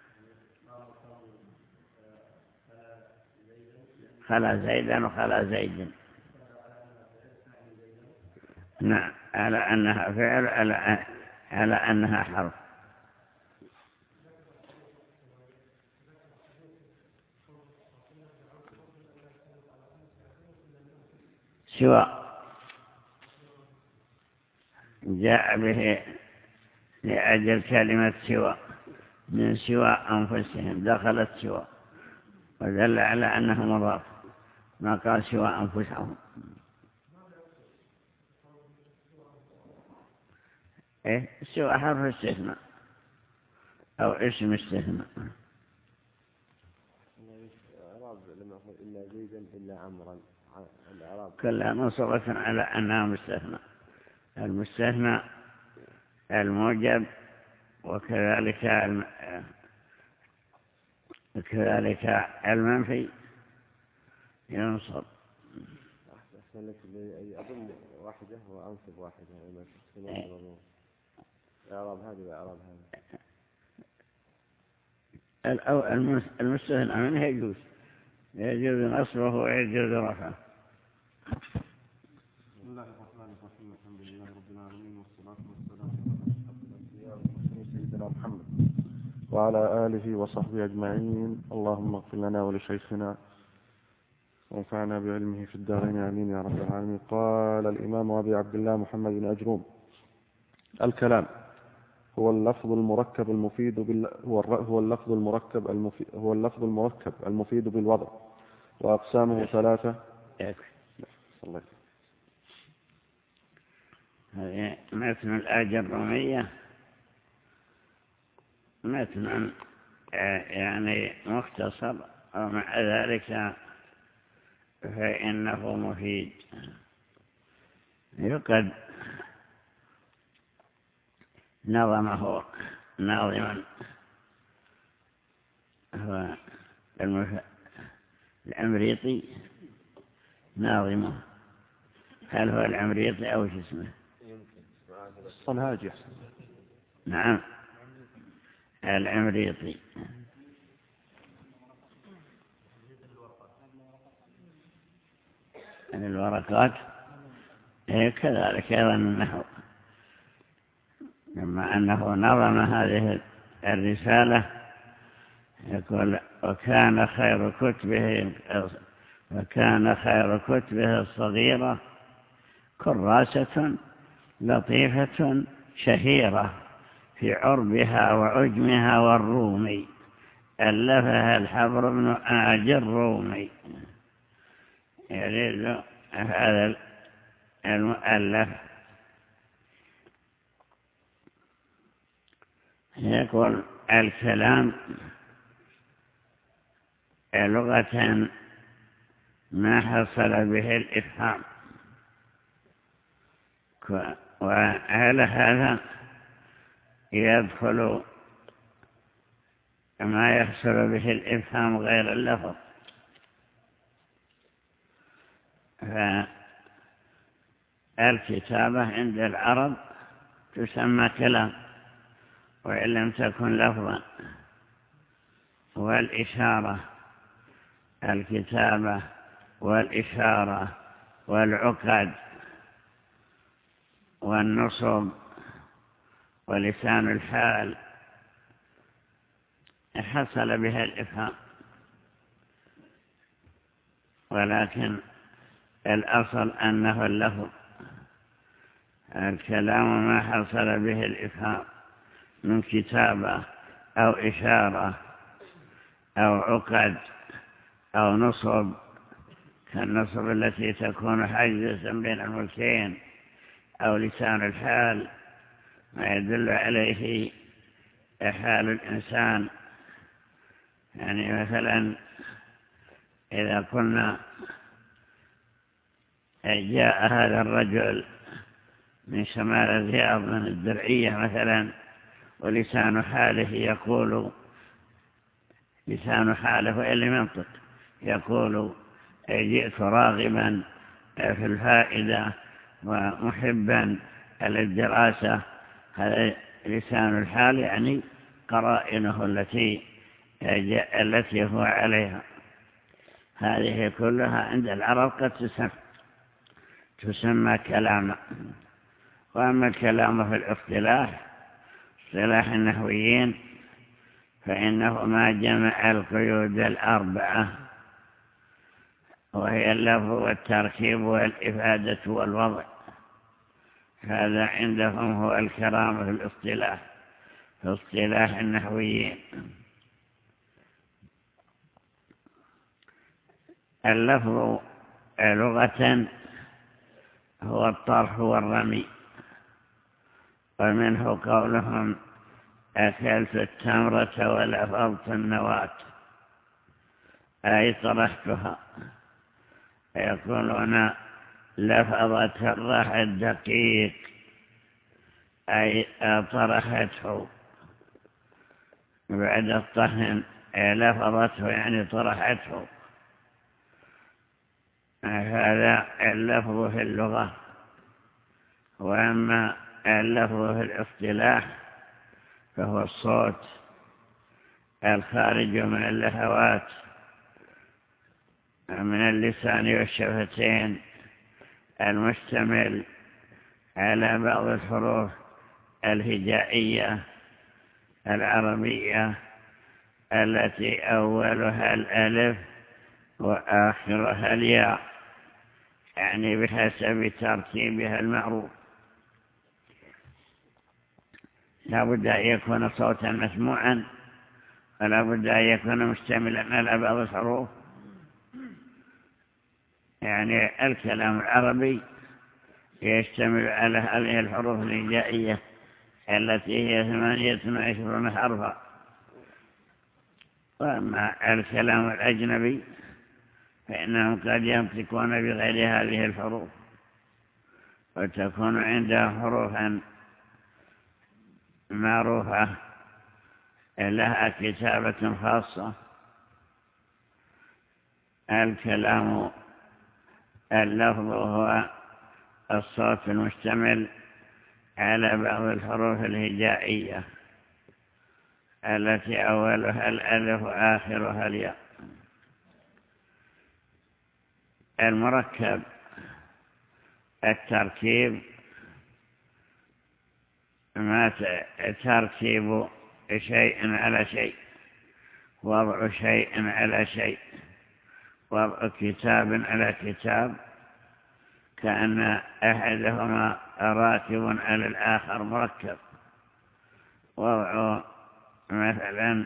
خلا زيدا وخلا زيد، نعم، على أنها فعل على, على أنها حرف. سوى جاء به لأجل كلمة سوى، من سوى أنفسهم دخلت سوى، ودل على أنه مضاف، ما قال سوى أنفسهم. إيه سوى حرف استثناء أو اسم استثناء. إلا زيدا إلا عمرا، كلها منصوبة على أنها مستثنى. المستثنى الموجب وكذلك الم... كذلك المنفي ينصب. أحسن لك أضم واحدة وأنصب واحدة. إعراب هذه وإعراب هذا. المستثنى منه يجوز يجوز نصبه ويجوز رفعه. بسم الله الرحمن الرحيم. الحمد لله رب العالمين، والصلاة والسلام على أشرف الأنبياء والمرسلين سيدنا محمد وعلى آله وصحبه أجمعين. اللهم اغفر لنا ولشيخنا وانفعنا بعلمه في الدارين، آمين يا رب العالمين. قال الإمام أبي عبد الله محمد بن أجروم: الكلام هو اللفظ المركب المفيد بال... هو اللفظ المركب المفيد هو اللفظ المركب المفيد بالوضع، وأقسامه ثلاثة. هذه متن الآية الرومية، متن يعني مختصر، ومع ذلك فإنه مفيد. يقد نظمه ناظما هو المف... العمريطي ناظمه. هل هو العمريطي أو شو اسمه؟ الصنهاجي. نعم العمريطي. الورقات كذلك أيضا النحو، لما أنه نظم هذه الرسالة يقول وكان خير كتبه وكان خير كتبه الصغيرة كراسة لطيفة شهيرة في عربها وعجمها والرومي، ألفها الحبر بن آج الرومي. يريد هذا المؤلف يقول الكلام لغة ما حصل به الإفهام، وعلى هذا يدخل ما يحصل به الإفهام غير اللفظ. فالكتابة عند العرب تسمى كلام وإن لم تكن لفظا، والإشارة الكتابة والإشارة والعقد والنصب ولسان الحال حصل بها الإفهام، ولكن الأصل أنه اللفظ. الكلام ما حصل به الإفهام من كتابة أو إشارة أو عقد أو نصب، كالنصب التي تكون حاجزا بين الملكين، أو لسان الحال ما يدل عليه حال الإنسان. يعني مثلا إذا قلنا جاء هذا الرجل من شمال الرياض من الدرعية مثلا، ولسان حاله يقول لسان حاله وإن لم ينطق يقول جئت راغبا في الفائدة ومحبا للدراسة، هذا لسان الحال يعني قرائنه التي التي هو عليها. هذه كلها عند العرب قد تسمى, تسمى كلاما. وأما الكلام في الاصطلاح اصطلاح النحويين فإنه ما جمع القيود الأربعة، وهي اللفظ والتركيب والإفادة والوضع. هذا عندهم هو الكلام في الاصطلاح في اصطلاح النحويين. اللفظ لغة هو الطرح والرمي، ومنه قولهم أكلت التمرة ولفظت النواة، أي طرحتها. يقولون لفظت الرح الدقيق، أي طرحته بعد الطهن، لفظته يعني طرحته. هذا اللفظ في اللغة. وأما اللفظ في الاصطلاح فهو الصوت الخارج من اللهوات من اللسان والشفتين، المشتمل على بعض الحروف الهجائية العربية التي أولها الألف وآخرها الياء، يعني بحسب ترتيبها المعروف. لا بد أن يكون صوتا مسموعا، ولا بد أن يكون مشتملا على بعض الحروف. يعني الكلام العربي يشتمل على هذه الحروف الهجائية التي هي ثمانية وعشرون حرفا. وأما الكلام الأجنبي فإنهم قد ينطقون بغير هذه الحروف، وتكون عندها حروفا معروفة لها كتابة خاصة. الكلام اللفظ هو الصوت المشتمل على بعض الحروف الهجائية التي أولها الألف وآخرها الياء. المركب التركيب ما تركيب شيء على شيء، وضع شيء على شيء، وضع كتاب على كتاب، كأن أحدهما راكب على الآخر مركب. وضع مثلا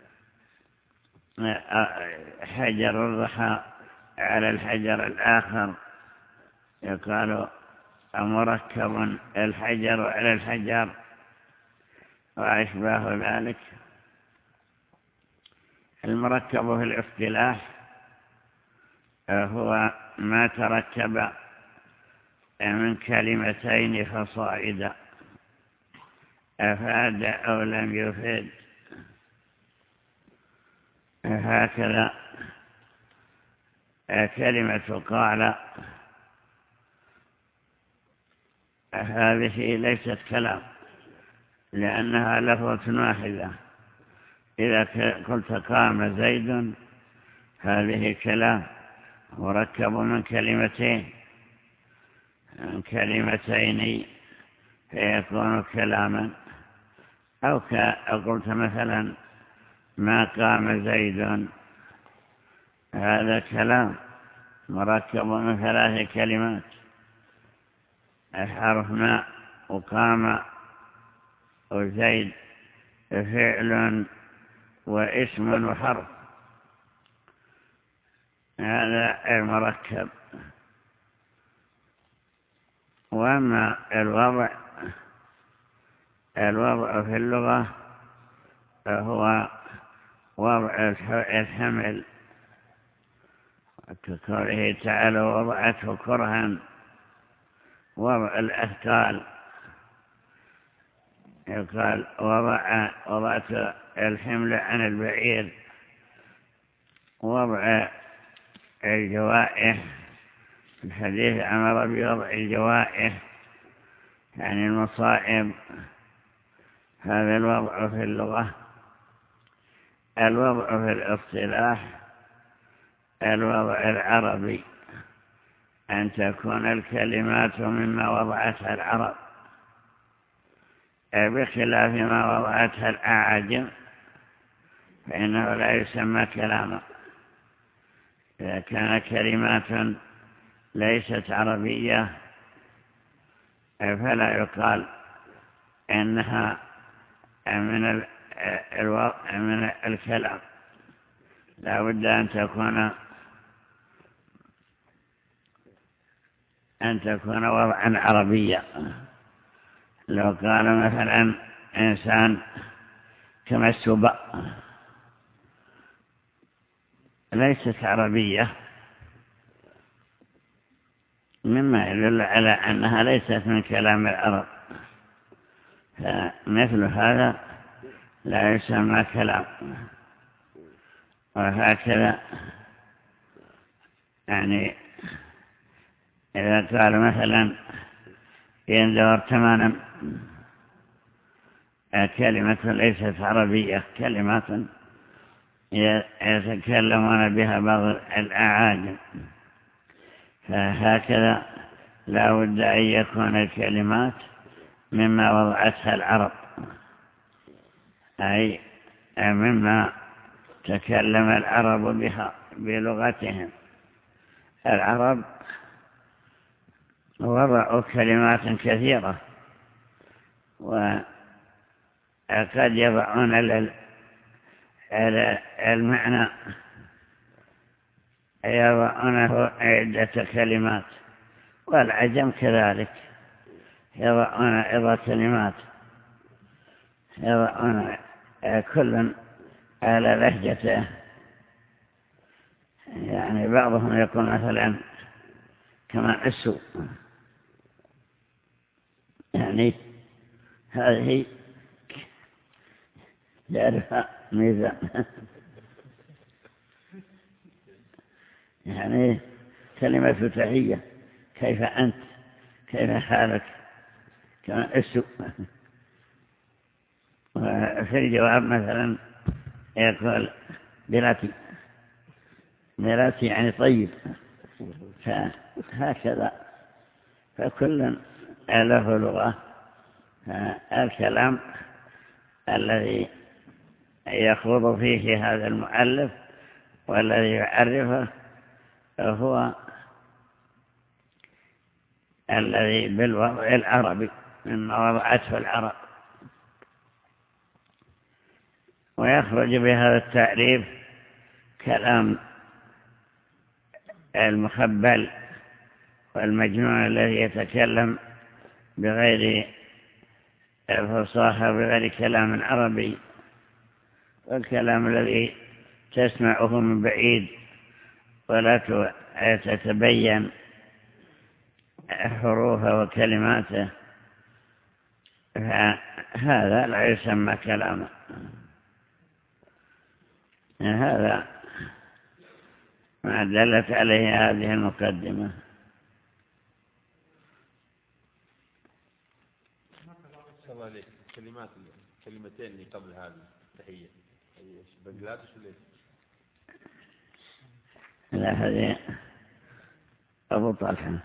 حجر الضحى على الحجر الآخر يقال مركب الحجر على الحجر وأشباه ذلك. المركب في الاصطلاح هو ما تركب من كلمتين فصاعدا، أفاد أو لم يفيد. هكذا كلمة قال هذه ليست كلام، لأنها لفظة واحدة. إذا قلت قام زيد هذه كلام مركب من كلمتين من كلمتين فيكون كلاما. أو قلت مثلا ما قام زيد، هذا كلام مركب من ثلاث كلمات، حرف ما وقام وزيد فعل واسم وحرف، هذا المركب. وأما الوضع الوضع في اللغة هو وضع الحمل، كقوله تعالى وضعته كرها. وضع الأثقال يقال وضع وضعت الحمل عن البعير. وضع الجوائح، الحديث أمر بوضع الجوائح يعني المصائب، هذا الوضع في اللغة. الوضع في الاصطلاح الوضع العربي أن تكون الكلمات مما وضعتها العرب، بخلاف ما وضعتها الأعاجم فإنه لا يسمى كلاما. إذا كان كلمات ليست عربية فلا يقال إنها من من الكلام، لا بد أن تكون أن تكون وضعا عربيا. لو قال مثلا إنسان كما السبأ ليست عربية، مما يدل على أنها ليست من كلام العرب، فمثل هذا لا يسمى كلام. وهكذا يعني إذا قال مثلا يندور تماما كلمة ليست عربية، كلمات يتكلمون بها بعض الأعاجم، فهكذا لا بد أن يكون الكلمات مما وضعتها العرب، أي مما تكلم العرب بها بلغتهم. العرب وضعوا كلمات كثيرة، وقد يضعون المعنى يضعونه عدة كلمات، والعجم كذلك يضعون عدة كلمات، يضعون كل على لهجته. يعني بعضهم يقول مثلا كما السوء، يعني هذه يعرفها ميزان، يعني كلمة تحية، كيف أنت، كيف حالك، كما السوء. وفي الجواب مثلا يقول براتي، براتي يعني طيب. فهكذا فكل له لغة. الكلام الذي يخوض فيه هذا المؤلف والذي يعرفه هو الذي بالوضع العربي مما وضعته العرب، ويخرج بهذا التعريف كلام المخبل والمجنون الذي يتكلم بغير فصاحة بغير كلام عربي، والكلام الذي تسمعه من بعيد ولا تتبين حروفه وكلماته، هذا لا يسمى كلاما. هذا ما دلت عليه هذه المقدمة. الله عليك. كلمات كلمتين اللي قبل هذه التحية بنجلاديش ولا لا، هذه أبو طلحة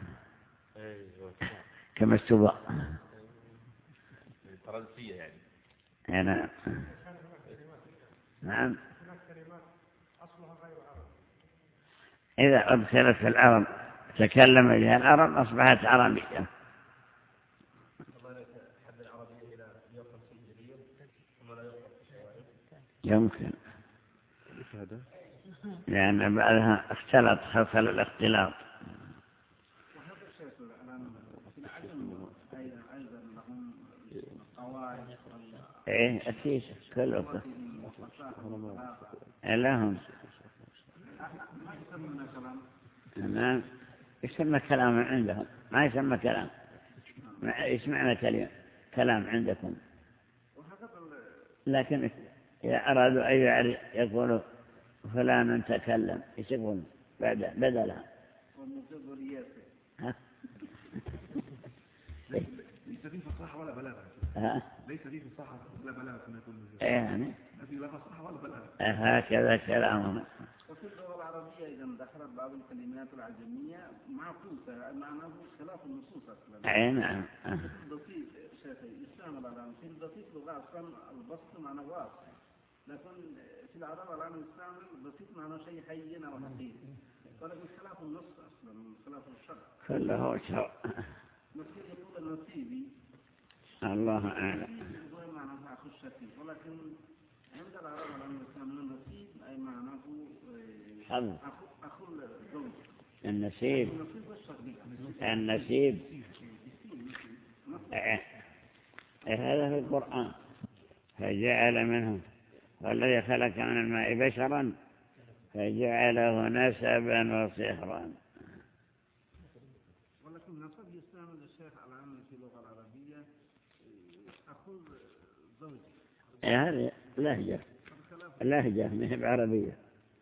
كما استوى فرنسية يعني. أنا نعم. إذا أدخلت في العرب تكلم بها العرب أصبحت عربية. يمكن، لأن بعدها اختلط، حصل الاختلاط. ايه اكيد كله لهم. نعم، يسمى كلام عندهم، ما يسمى كلام. يسمعنا كلام كلام عندكم، لكن إذا أرادوا أن يقولوا فلان تكلم يسمون بدلها. ليس فيه فصاحة ولا بلاغة. ليس فيه فصاحة ولا بلاغة. يعني لا فصاحة ولا بلاغة. هكذا كلامهم. وفي اللغة العربية إذا دخلت بعض الكلمات العجمية معكوسة، معناه خلاف النصوص أصلا. أي نعم. البسيط شيء يستعمل على في البسيط لغة أصلا البسط معناه واسع، لكن في العرب الآن يستعمل البسيط معناه شيء حيين أو حقيقي، ولكن خلاف النص أصلا خلاف الشرع. كله شرع. نصيب يقول النصيبي. الله أعلم. هو معناه أخو الشكيل، ولكن عند العرب الآن يستعمل النصيب أي معناه حظ. أخو الزوج. النسيب. النسيب. هذا في القرآن، فجعل منه والذي خلق من الماء بشرا فجعله نسبا وصهرا. ولكن نسب يستعمل الشيخ على أنه في اللغة العربية أخو زوج. هذه لهجة لهجة مهب عربية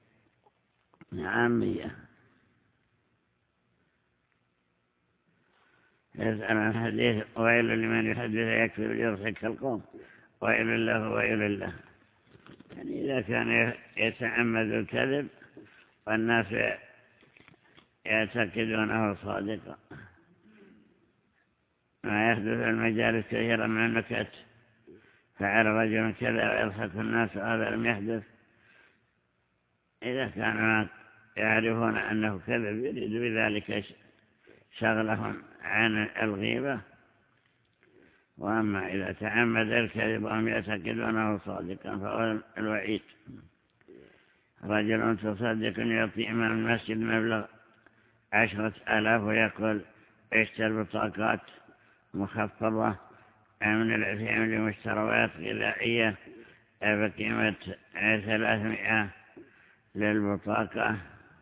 عامية. يسأل عن حديث ويل لمن يحدث يكفي ويضحك القوم، ويل له ويل له. يعني إذا كان يتعمد الكذب والناس يعتقدونه صادقا. ما يحدث المجالس كثيرا من النكت، فعل رجل كذا ويضحك الناس هذا لم يحدث. إذا كانوا يعرفون أنه كذب يريد بذلك شغلهم عن الغيبة. وأما إذا تعمد الكذب وهم يعتقدونه صادقا فهو الوعيد. رجل تصدق يعطي إمام المسجد مبلغ عشرة آلاف ويقول اشتر بطاقات مخفضة من العثيم لمشتروات غذائية بقيمة ثلاثمائة للبطاقة،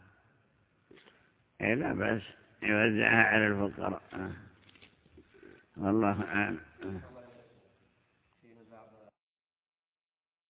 لا بس يوزعها على الفقراء. والله أعلم.